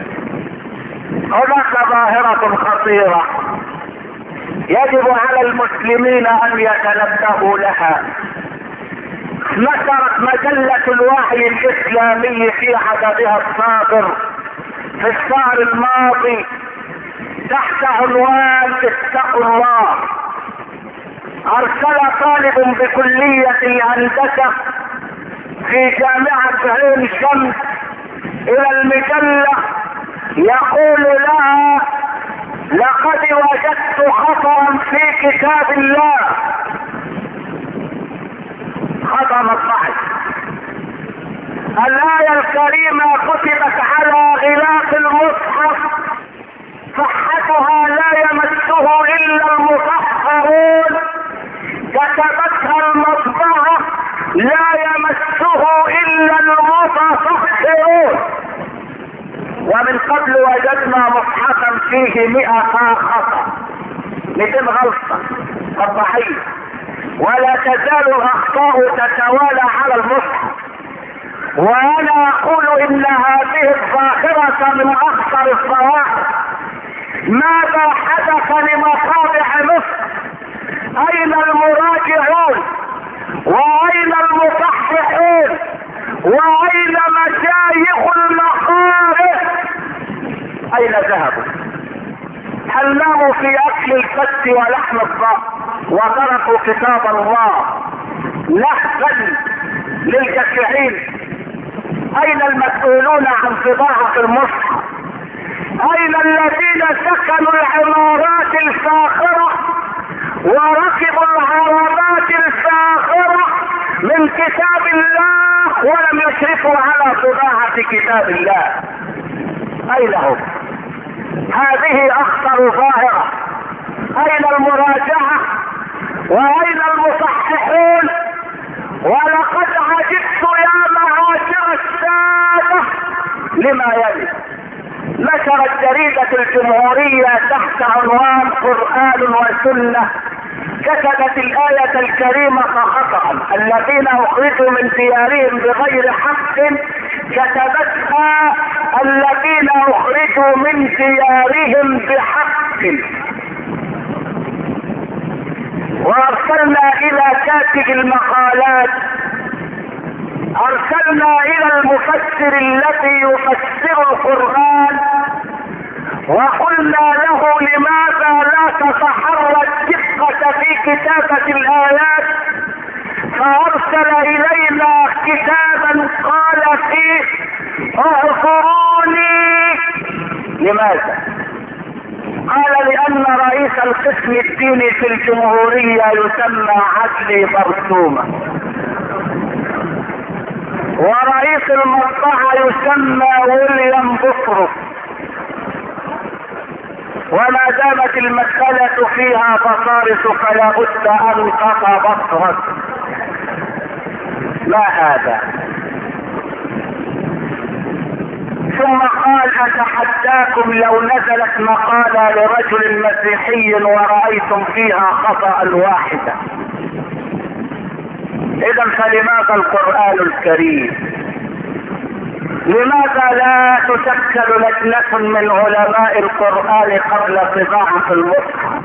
هناك ظاهرة خطيرة يجب على المسلمين ان يتنبهوا لها. نشرت مجلة الوعي الاسلامي في عددها الصادر في الشهر الماضي تحت عنوان اتقوا الله، ارسل طالب بكلية الهندسة في جامعة عين شمس الى المجلة يقول لها لقد وجدت خطأ في كتاب الله. خطأ مطبعي. الآية الكريمة كتبت على غلاف المصحف صحتها لا يمسه الا المطهرون، كتبتها المطبعة لا يمسه الا المتطهرون. ومن قبل وجدنا مصحفا فيه مئة خطأ، مئتين غلطة مطبعية، ولا تزال الاخطاء تتوالى على المصحف. وانا اقول ان هذه الظاهرة من اخطر الظواهر. ماذا حدث لمطابع مصر؟ اين المراجعون؟ واين المصححون؟ واين مشايخ المخارج؟ اين ذهبوا؟ هل ناموا في اكل الفت ولحم الضأن وتركوا كتاب الله نهبا للجشعين؟ اين المسؤولون عن طباعة المصحف؟ اين الذين سكنوا العمارات الفاخرة وركبوا العربات الفاخرة من كتاب الله ولم يشرفوا على طباعة كتاب الله؟ اين هم؟ هذه اخطر ظاهرة. اين المراجعة؟ واين المصححون؟ ولقد عجبت يا معاشر السادة لما يلي. نشرت جريدة الجمهورية تحت عنوان قرآن وسنة، كتبت الآية الكريمة خطأ: الذين أخرجوا من ديارهم بغير حق، كتبتها الذين أخرجوا من ديارهم بحق. وارسلنا الى كاتب المقالات، ارسلنا الى المفسر الذي يفسر القرآن وقلنا له لماذا لا تتحرى الدقة في كتابة الايات؟ فارسل الينا كتابا قال فيه اعذروني. لماذا؟ قال لان رئيس القسم الديني في الجمهورية يسمى عدلي برسومة، ورئيس المطبعة يسمى ويليام بطرس، وما دامت المسألة فيها بصارس فلا بد ان تتبصرت. ما هذا؟ ثم قال اتحداكم لو نزلت مقالة لرجل مسيحي ورأيتم فيها خطأ واحدا. اذا فلماذا القرآن الكريم؟ لماذا لا تشكل لجنة من علماء القرآن قبل طباعة المصحف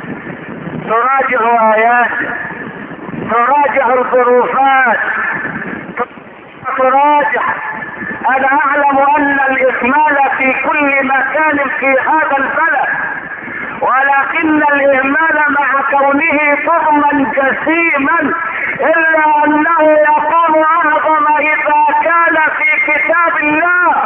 تراجع آياته، تراجع الظروفات، تراجع انا اعلم ان الاهمال في كل مكان في هذا البلد، ولكن الاهمال مع كونه ضرما جسيما الا انه يكون اعظم اذا كان في كتاب الله.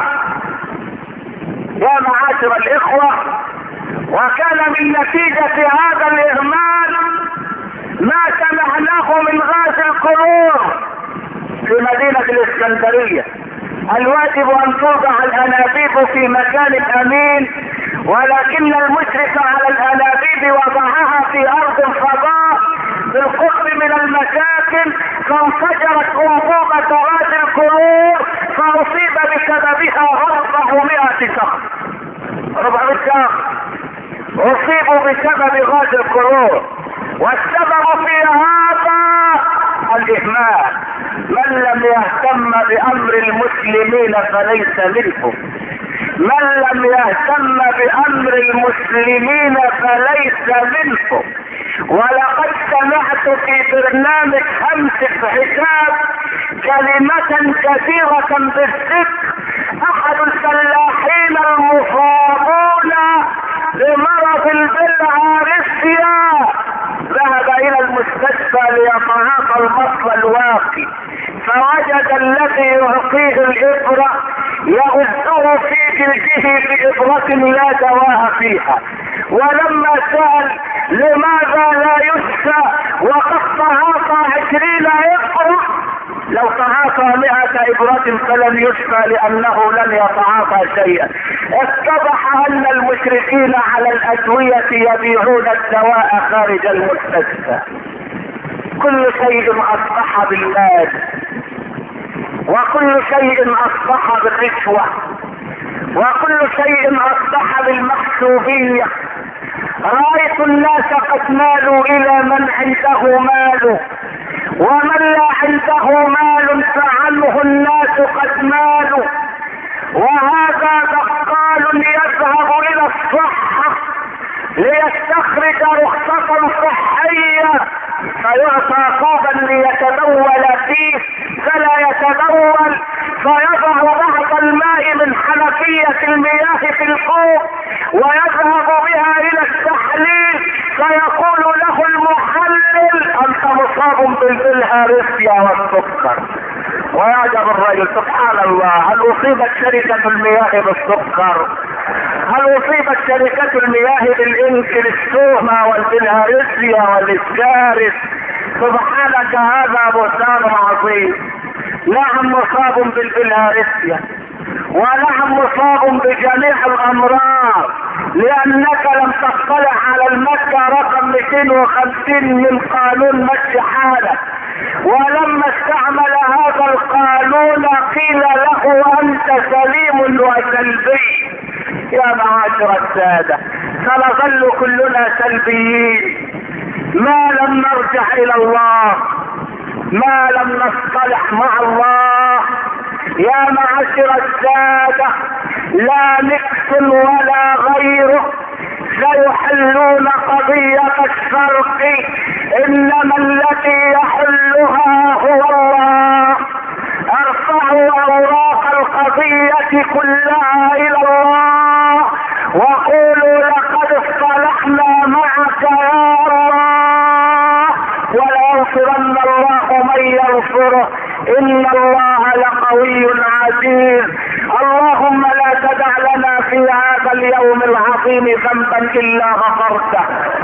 يا معاشر الاخوة، وكان من نتيجة هذا الاهمال ما سمعناه من غاز القرور في مدينة الاسكندرية. الواجب ان توضع الانابيب في مكان امين، ولكن المشرف على الانابيب وضعها في ارض الفضاء بالقرب من المساكن، فانفجرت انبوبة غاز القرور فاصيب بسببها أربعمائة شخص. أربعمائة شخص اصيبوا بسبب غاز القرور، والسبب في هذا الاهمال. من لم يهتم بامر المسلمين فليس منهم، من لم يهتم بامر المسلمين فليس منهم. ولقد سمعت في برنامج همسة حساب كلمة كثيرة بالذكر. احد الفلاحين المصابون بمرض البلهارسيا ذهب الى المستشفى ليتعاطى المصل الواقي، فوجد الذي يعطيه الابرة يغزه في جلده بإبرة لا دواء فيها. ولما سأل لماذا لا يشفى وقد تعاطى عشرين إبرة، لو تعاطى مئة إبرة فلن يشفى لأنه لن يتعاطى شيئا. اتضح أن المشرفين على الأدوية يبيعون الدواء خارج المستشفى. كل شيء أصبح بالمال، وكل شيء اصبح بالرشوة، وكل شيء اصبح بالمحسوبية. رأيت الناس قد مالوا الى من عنده مال، ومن لا عنده مال فعنه الناس قد مالوا. وهذا بقال يذهب الى الصحة ليستخرج رخصة صحية فيعطى كوبا ليتبول فيه، فلا يتبول، فيضع بعض الماء من حنفية المياه في الكوب ويذهب بها الى التحليل، فيقول له المحلل انت مصاب بالبلهارسيا والسكر. ويعجب الرجل سبحان الله، هل اصيبت شركة المياه بالسكر؟ هل اصيبت شركة المياه بالانكلستوما والبلهارسيا والاسكارس؟ سبحانك هذا بهتان عظيم. نعم مصاب بالبلهارسيا، ونعم مصاب بجميع الامراض، لانك لم تطلع على المادة رقم مئتين وخمسين من قانون مشي حالك. ولما استعمل هذا القانون قيل له انت سليم وسلبي. يا معاشر السادة، سنظل كلنا سلبيين ما لم نرجع الى الله، ما لم نصطلح مع الله. يا معاشر السادة، لا نكس ولا غيره سيحلون قضية الشرق، انما التي يحلها هو الله. ارفعوا اوراق القضية كلها الى الله وقولوا لقد اصطلحنا معك يا الله، ولينصرن الله من ينصره، ان الله لقوي عزيز. اللهم لا تدع لنا في هذا اليوم العظيم ذنبا الا غفرته،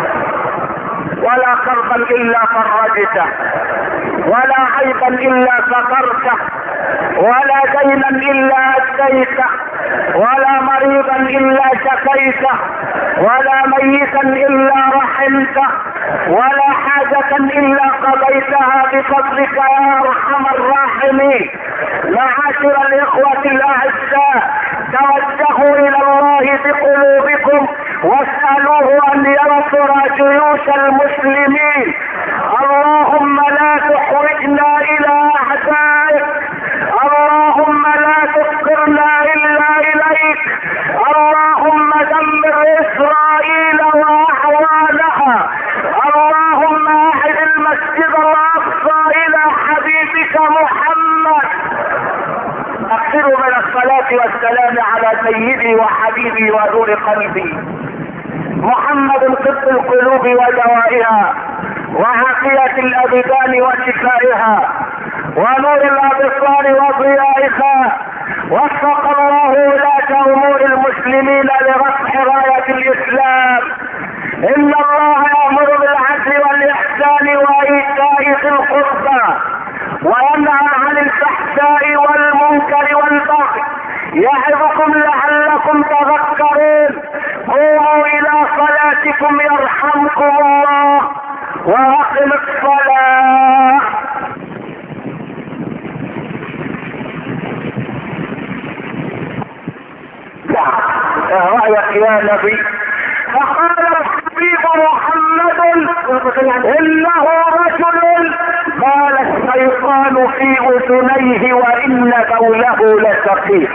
ولا كربا الا فرجته، ولا عيبا الا سترته، ولا دينا الا اديته، ولا مريضا الا شفيته، ولا ميتا الا رحمته، ولا حاجة الا قضيتها بفضلك يا ارحم الراحمين. معاشر الاخوة الاعزاء، توجهوا الى الله بقلوبكم واسألوه ان ينصر جيوش المسلمين. اللهم لا تحرجنا الى اعدائك، اللهم لا تفقرنا الا اليك، اللهم دمر اسرائيل واعوانها، اللهم اعد المسجد الاقصى الى حبيبك محمد. اكثروا من الصلاة والسلام على سيدي وحبيبي ونور قلبي محمد طب القلوب ودوائها وعافية الابدان وشفائها ونور الابصار وضيائها. وفق الله ولاة امور المسلمين لرفع راية الاسلام. ان الله يأمر بالعدل والاحسان وايتاء ذي القربى وينهى عن الفحشاء والمنكر والبغي يعظكم لعلكم تذكرون. قوموا الى صلاتكم يرحمكم الله واقم الصلاة. رأيك يا نبي؟ فقال الحبيب محمد انه رجل قال الشيطان في اذنيه وان بوله لثقيل.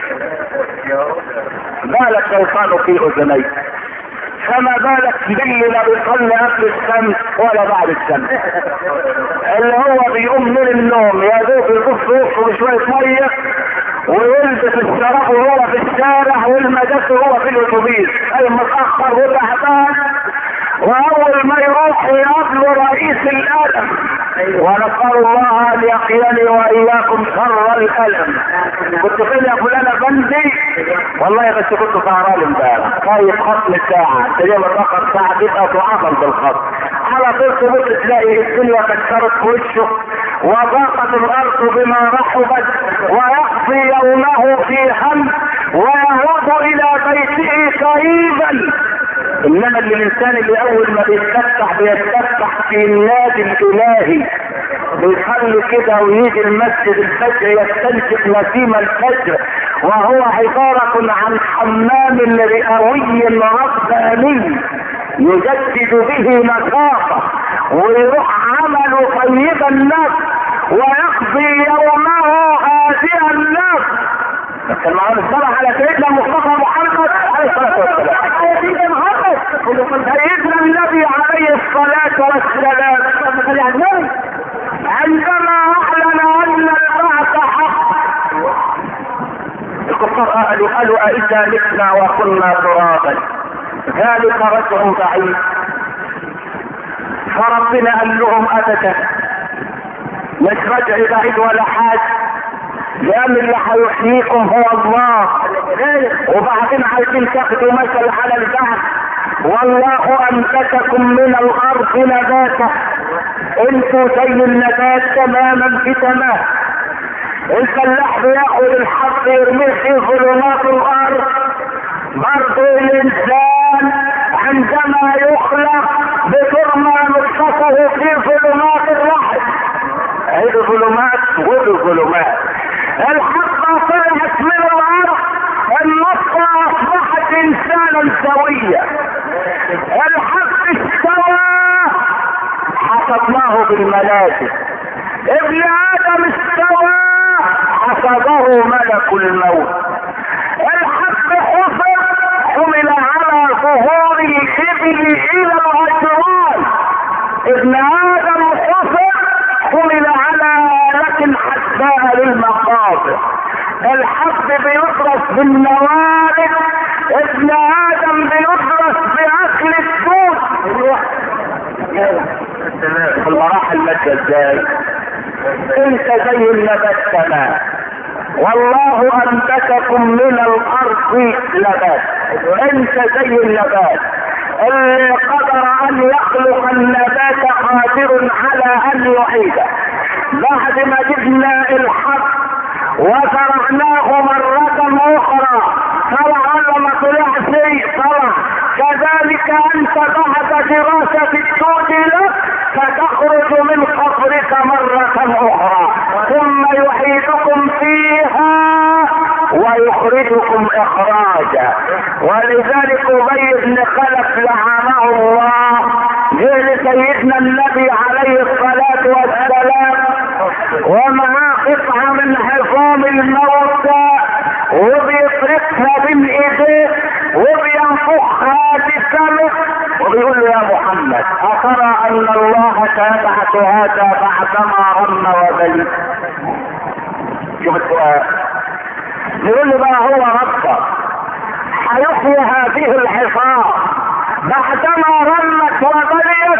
قال الشيطان في اذنيه، فما بالك باللي لا بيصلي قبل الشمس ولا بعد الشمس، اللي هو بيقوم من النوم يا دوب يقف روحه بشويه ميه ويلبس الشراب وهو في الشارع والمدرسه وهو في الاتوبيس، اي متاخر وتعبان، واول ما يروح يقابله رئيس الالم. ونسال الله ان يقيني واياكم شر الالم. كنت فين يا فلانه بندي؟ والله بس كنت سهران امبارح طيب خط ساعه تجي متاخر ساعه تبقى تعامل بالخط على طول تبص تلاقي الدنيا كسرت في وشه وضاقت الارض بما رحبت ويقضي يومه في هم ويعود الى بيته كئيبا. انما اللي الانسان اللي اول ما بيتفتح بيتفتح في النادي الالهي بيصلي كده ويجي المسجد الفجر يستنشق نسيم الفجر وهو عبارة عن حمام رئوي رباني يجدد به نشاطه ويروح عمله طيب النفس ويقضي يومه هادئ النفس. كان معانا الصلاة على سيدنا مصطفى محمد عليه الصلاة والسلام. سيدنا محمد سيدنا النبي عليه الصلاة والسلام عندما اعلن ان البعث حق الكفار قالوا قالوا أئذا متنا وكنا ترابا ذلك رجع بعيد. فربنا قال لهم ابدا مش رجع بعيد ولا حاجه، لان اللي هيحييكم هو الله. وبعدين عايزين تاخدوا مثل على البعث، والله انبتكم من الارض نباتا، انتوا زي النبات تماما في تمام. الفلاح بياخد الحب يرميه في ظلمات الارض، برضه الانسان عندما يخلق بترمى نطفته في ظلمات الرحم. هذه ظلمات وهذه ظلمات. الحبة طلعت من الارض، النطفة اصبحت انسانا سويا. الحب استوى حسبناه بالملائكة. ابن ادم استوى حسبه ملك الموت. الحب حفر حمل على ظهور الابل الى العجران. ابن ادم حفر حمل على آلة حسباء للمقابر. الحب بيدرس بالنوارد، ابن ادم بيدرس باكل الدود. في المراحل ماشيه ازاي؟ انت زي النبات تمام، والله انبتكم من الارض نبات. انت زي النبات اللي قدر ان يخلق النبات قادر على ان يعيده. بعد ما جبنا الحب وزرعناه مرة اخرى طلع ولا ما طلعش طلع. كذلك انت بعد دراسة الدود لك فتخرج من قبرك مرة اخرى ثم يعيدكم فيها ويخرجكم اخراجا. ولذلك ابي بن خلف لعنه الله جه لسيدنا النبي عليه الصلاة والسلام ومعاه قطعة من عظام الموتى وبيطرقها بين ايديه وبينفخها بفمه وبيقول له يا محمد اترى ان الله سيبعث هذا بعدما رم وبلي؟ شوف السؤال، يقول لي بقى هو ربك هيحيي هذه الحصار بعدما رمت وبليت؟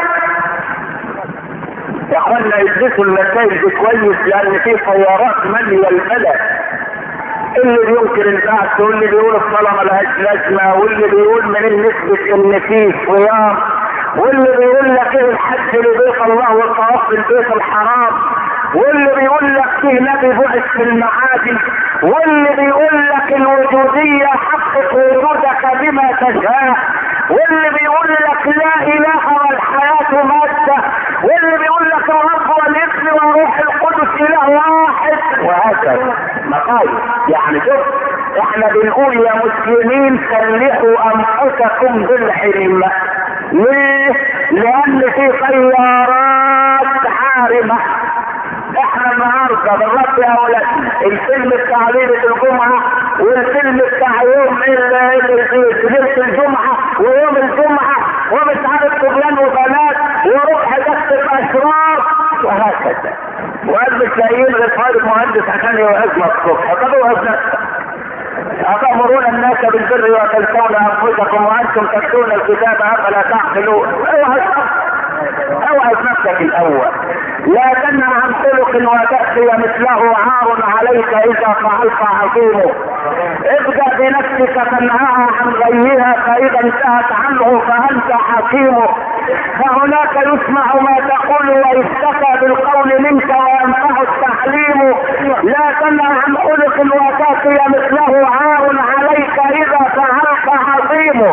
يا اخوانا يدرسوا النتائج دي كويس، لان في طيارات ماليه البلد. اللي بينكر البعث، واللي بيقول الصلاه ملهاش لازمه، واللي بيقول من نسبه ان في صيام، واللي بيقول لك ايه الحج لبيت الله والطواف بالبيت الحرام، واللي بيقول لك فيه نبي بعث في المعادي، واللي بيقول لك الوجوديه حقق وجودك بما تشاء، واللي بيقول لك لا اله والحياه ماده، واللي بيقول لك الرب والابن وروح القدس اله واحد، وهكذا مقاييس. يعني شوف احنا بنقول يا مسلمين سلحوا انفسكم بالعلم. ليه؟ لان في طيارات عارمه. احنا النهارده بالرد يا اولادنا الفيلم بتاع ليله الجمعه والفيلم بتاع يوم ليله الجمعه ويوم الجمعه ومش عارف طغيان وبنات وربح دست الاشرار وهكذا. وقال مش لاقيين غير خالد المهندس عشان يوعظنا الصبح. طب وعظ نفسك. أتأمرون الناس بالبر وتنسون أنفسكم وأنتم تتلون الكتاب أفلا تعقلون؟ اوعظ نفسك الأول. لا تنهى عن خلق وتأتي مثله عار عليك إذا فعلت عظيمه. ابدأ بنفسك تنهاها عن غيها فإذا انتهت عنه فأنت حكيمه. فهناك يسمع ما تقول ويستفى بالقول منك وينفع التعليم. لا تنهى عن خلق وتأتي مثله عار عليك إذا فعلت عظيمه.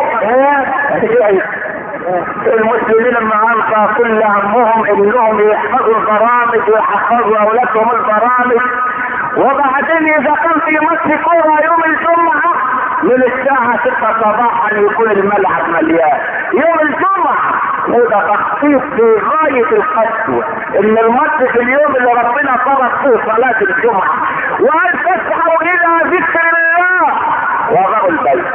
المسلمين النهارده كل همهم انهم يحفظوا البرامج ويحفظوا اولادهم البرامج، وبعدين اذا كان في ماتش كوره يوم الجمعه من الساعه ستة صباحا يكون الملعب مليان. يوم الجمعه وده تخطيط في غايه القسوه ان الماتش في اليوم اللي ربنا فرض فيه صلاه الجمعه، وان تسعوا الى ذكر الله وذروا البيت.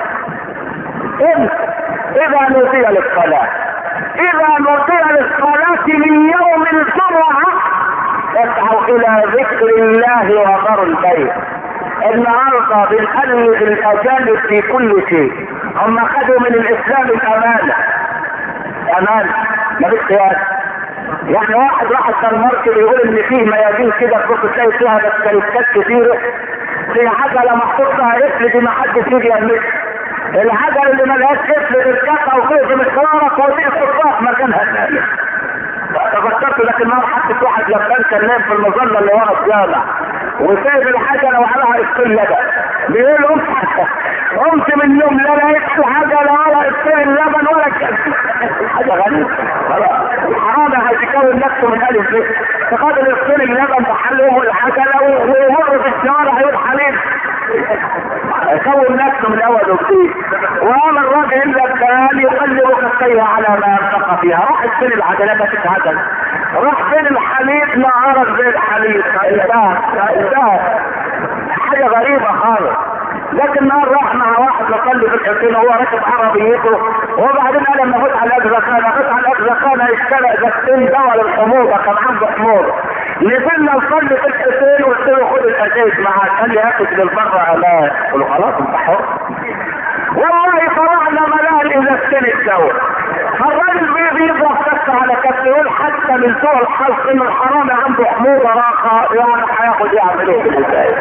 انت اذا نودي للصلاة اذا نودي للصلاة من يوم الجمعة اسعوا الى ذكر الله وذروا البيت. النهارده بنقلد الاجانب في كل شيء. هم خدوا من الاسلام الامانة. امانة مفيش قياس. يعني واحد راح الدنمارك بيقول ان فيه ميادين كده تبص تلاقي فيها بسكليتات كتيرة في عجلة محطوط فيها قفل دي محدش يجي يمسك. العجل اللي ملهاش قفل بالكفه وفيه مشوارك ودي الصفاح مكانها ثاني. تفكرت لكن ما حطت واحد لبان كان نايم في المظله اللي ورا الجامع وسايب العجله وعليها قفل لبن. بيقول قمت قمت من النوم لا لقيت العجله ولا قفل اللبن ولا كده. حاجه غريبه. الحرامي هيكون نفسه من الف ب. فقد القفل اللبن تحلهم العجله ويمر في الشوارع يقول حليب. يكون نفسه من اول وجديد. وقال الراجل الا الثاني يقلب كفيه على ما انفق فيها. راح فين العجلات مفيش عجل. راح فين الحليب ما عرف زي الحليب. انتهى انتهى. حاجه غريبه خالص. لكن النهار راح مع واحد يصلي في الحسين وهو راكب عربيته وبعدين قال لما فوت على الاجزخانه فوت على الاجزخانه اشترى ازازتين دواء للحموضه كان عنده حموضه. نزلنا نصلي في الحسين وقلت له خد الازايز معاك. قال لي هاخد للبر علاج. قلت له خلاص انت حر. والله طلعنا ملاهي الازازتين الدواء. فالراجل بيضرب كف على كف يقول حتى من سوء الحظ ان الحرامي عنده حموضه راقه يعني هياخد يعمل ايه ازاي؟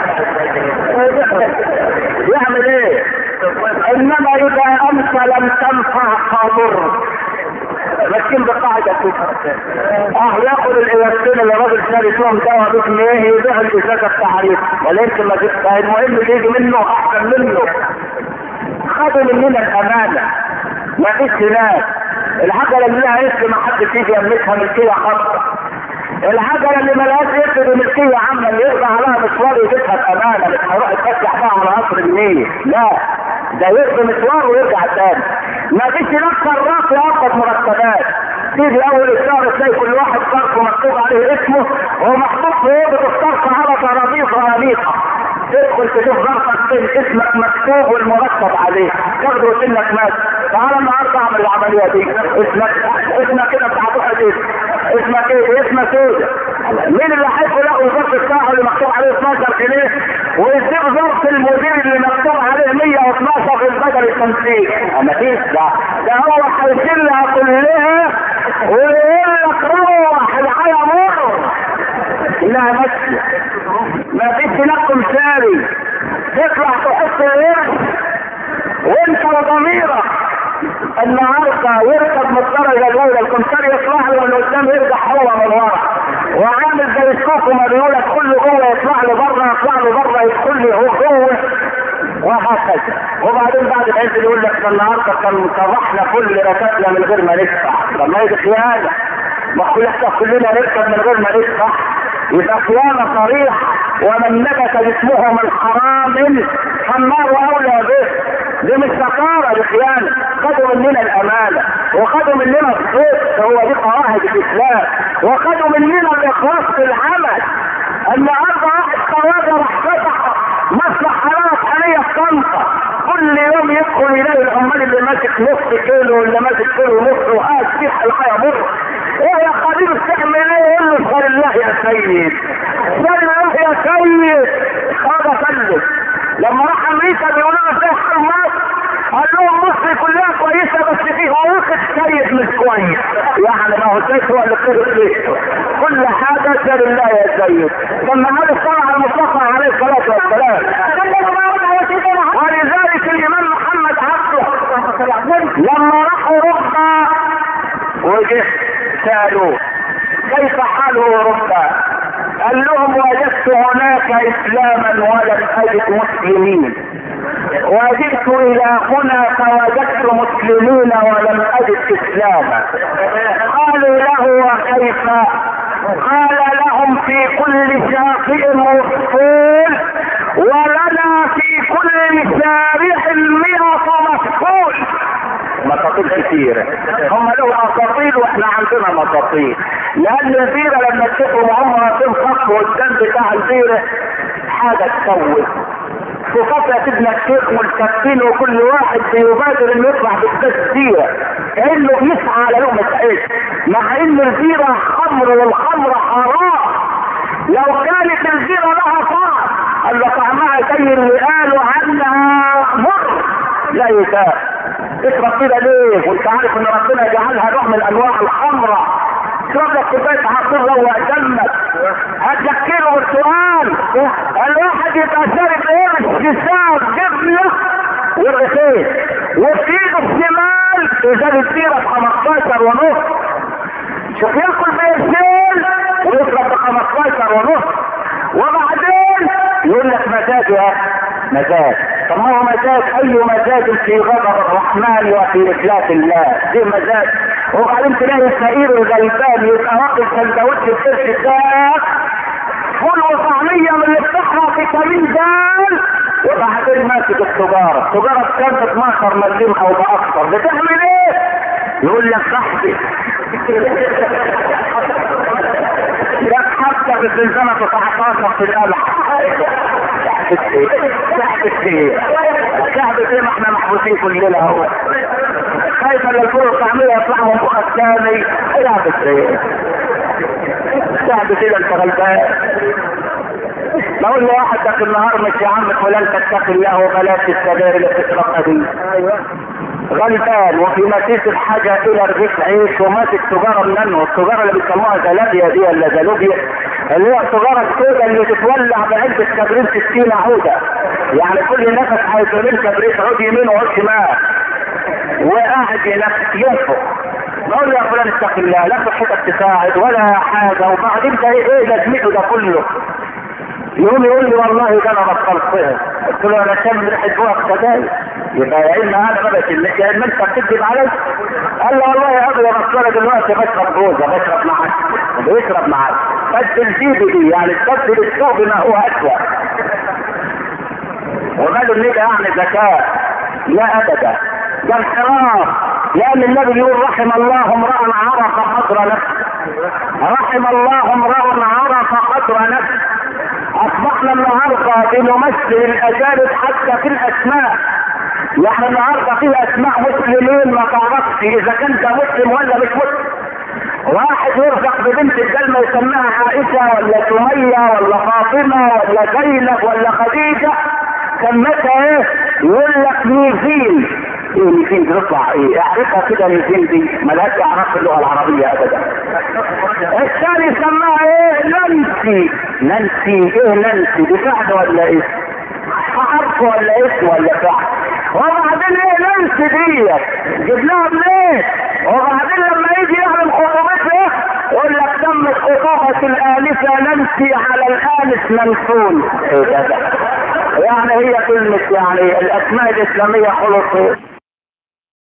يعمل ايه؟ انما اذا امس لم تنفع فضر. لكن بقاعدة كده اه ياخد الازازتين اللي الراجل شاري فيهم دواء باسم ايه يبيع الازازه التعريف ولا يمكن ما تبقى المهم يجي منه احسن منه. خدوا مننا الامانه. ما فيش هناك العجله اللي لها اسم ما حدش يجي يملكها ملكيه خاصه. العجله اللي ملهاش اسم ملكيه عامه اللي يقضي عليها مشوار يجيبها بامانه مش هيروح يتفتح بقى على قصر النيل. لا ده يقضي مشوار ويرجع تاني. ما فيش هناك صراف يقبض مرتبات. تيجي اول الشهر تلاقي كل واحد صرف مكتوب عليه اسمه ومحطوط في اوضه الصرف على ترابيزه انيقه. تدخل تشوف ظرفك فين اسمك مكتوب والمرتب عليه تاخده سنك مات. تعالى النهارده اعمل العمليه دي. اسمك اسمك كده بتاع واحد ايه؟ اسمك ايه؟ اسمك ايه؟ مين اللي هيقول له ظرف الساعه اللي مكتوب عليه اتناشر جنيه ويسيب ظرف المدير اللي مكتوب عليه مية واتناشر في البدل التنسيق. ما فيش ده ده هو هيشيلها كلها ويقول لك روح الحياة مر. انها ماشية ما فيش هناك مثالي تطلع تحط الورد وانت وضميرك النهارده يركب من الدرجه الاولى الكمسار يطلع له من قدام يرجع هو من ورا وعامل زي السوق ما بيقول ادخل له جوه يطلع له بره يطلع له بره يدخل له هو جوه وهكذا. وبعدين بعد ما ينزل يقول لك النهارده كان صرحنا كل ركبنا من غير ما ندفع. طب ما هي دي خيانه. ما احنا كلنا نركب من غير ما ندفع يبقى خيانه صريحه. ومن نبت جسمه من حرام فالنار اولى به. دي مش سكارة دي خيانة. خدوا مننا الامانة وخدوا مننا الصدق هو دي قواعد الاسلام وخدوا مننا الاخلاص في العمل. النهارده واحد خواجه راح فتح مصلح حرارة حالية في طنطا كل يوم يدخل يلاقي العمال اللي ماسك نص كيلو ولا ماسك كيلو ونص وقاعد فيه الحياة مر. ايه يا حبيبي بتعمل ايه؟ يقول له صار الله يا سيد صار الله يا سيد. هذا سلم. لما راح امريكا بيقولوا له ازاي حال مصر؟ قال لهم مصر كلها كويسه بس فيه واخد سيد مش كويس. يعني ما هو سيد هو اللي كده كل حاجه سر الله يا سيد. لما قال الصلاه على المصطفى عليه الصلاه والسلام ولذلك الامام محمد عبده لما راحوا ربا وجه سالوه كيف حاله ربا؟ قال لهم وجدت هناك اسلاما ولم اجد مسلمين وجئت الى هنا فوجدت مسلمين ولم اجد اسلاما. قالوا له وكيف؟ قال لهم في كل شاطئ مفصول ولنا في كل شارع مئة مفصول. مطاطيل كتيرة. هم له اساطيل واحنا عندنا مطاطيل. لان البيرة لما تشوفوا هم تنفق والدم بتاع البيرة حاجة تسوي. صفات سيدنا الشيخ والكابتن وكل واحد بيبادر انه يطلع بالتسجيل انه بيسعى على لقمة عيش مع ان البيرة خمر والخمر حرام. لو كانت البيرة لها طعم قال له طعمها زي اللي قالوا عنها مر لا يساء. اشرب كده ليه وانت عارف ان ربنا جعلها نوع من انواع الخمره؟ اشرب لك كوبايه عصير روق دمك. هتذكره بالسؤال الواحد يبقى شارب قرش جسام جبنه ورغيفين وفي ايده الشمال ازازه بيره ب خمستاشر ونص. شوف ياكل بقرشين ويشرب ب خمستاشر ونص وبعدين يقول لك مزاج يا مزاج. طب ما هو مزاج اي مزاج في غضب الرحمن وفي افلاس الله دي مزاج. وبعدين تلاقي الفقير الغلبان يبقى واخد سندوتش القرش الداخ فول وطعميه من اللي بتحرق فيتامين دال وبعدين ماسك السجاره. السجاره بكام؟ ب اتناشر مليم او باكثر. بتعمل ايه؟ يقول لك صاحبي لك حتى في الزنزانه تسعتاشر في القلع. تحت ايه؟ تحت ايه؟ ما احنا محبوسين كلنا اهو. خايف ان الفول الطعميه يطلعوا من بقى الثاني. تحت ايه؟ تحت ايه انت غلبان؟ بقول له واحد ده في النهار مش يا عم فلان تتقي الله وبلاش السجاير اللي بتشربها دي. غلبان وفي مسيس الحاجه الى رغيف عيش وماسك سجاره منه. السجاره اللي بيسموها زلابيا دي ولا زلوبيا اللي هي السجاره السوداء اللي تتولع بعلبه كبريت ستين عوده. يعني كل نفس هيطلع كبريت عود يمين وعود شمال وقاعد ينفخ. بقول له يا فلان اتق الله لا صحتك تساعد ولا حاجه. وبعدين ده ايه لازمته ده كله؟ يقوم يقول لي والله ده انا بطلتها. قلت له انا شامل ريحه بوق سجاير. يبقى يا اما انا ما بشمش يا اما انت بتكذب علي. قال له والله يا ابني انا دلوقتي بشرب جوزه بشرب معاك بيشرب معاك بس الجيب دي يعني تبدل السوق بما هو اسوء. وقالوا ان ده يعني ذكاء. لا ابدا ده انحراف. لان النبي بيقول رحم الله امرأ عرف قدر نفسه. رحم الله امرأ عرف قدر نفسه. اصبحنا النهارده بنمثل الاجانب حتى في الاسماء. يعني النهارده في اسماء مسلمين ما تعرفش اذا كان ده مسلم ولا مش مسلم. واحد يرزق ببنت الجلمة يسميها عائشة ولا سمية ولا فاطمة ولا زينب ولا خديجة، سمتها ايه؟ يقول لك نيفين. ايه نيفين دي؟ تطلع ايه؟ اعرفها كده نيفين دي ملهاش اعراف في اللغة العربية ابدا. الثاني سماها ايه؟ نانسي. نانسي ايه نانسي؟ دي فعل ولا اسم؟ حرف ولا اسم ولا فعل؟ وبعدين ايه نانسي دي؟ جبناها منين؟ وبعدين لما يجي يعلم خطوبته يقول لك تمت خطوبة الآنسة نانسي على الآنس منسون. ايه ده؟ يعني هي كلمة يعني الأسماء الإسلامية خلصت.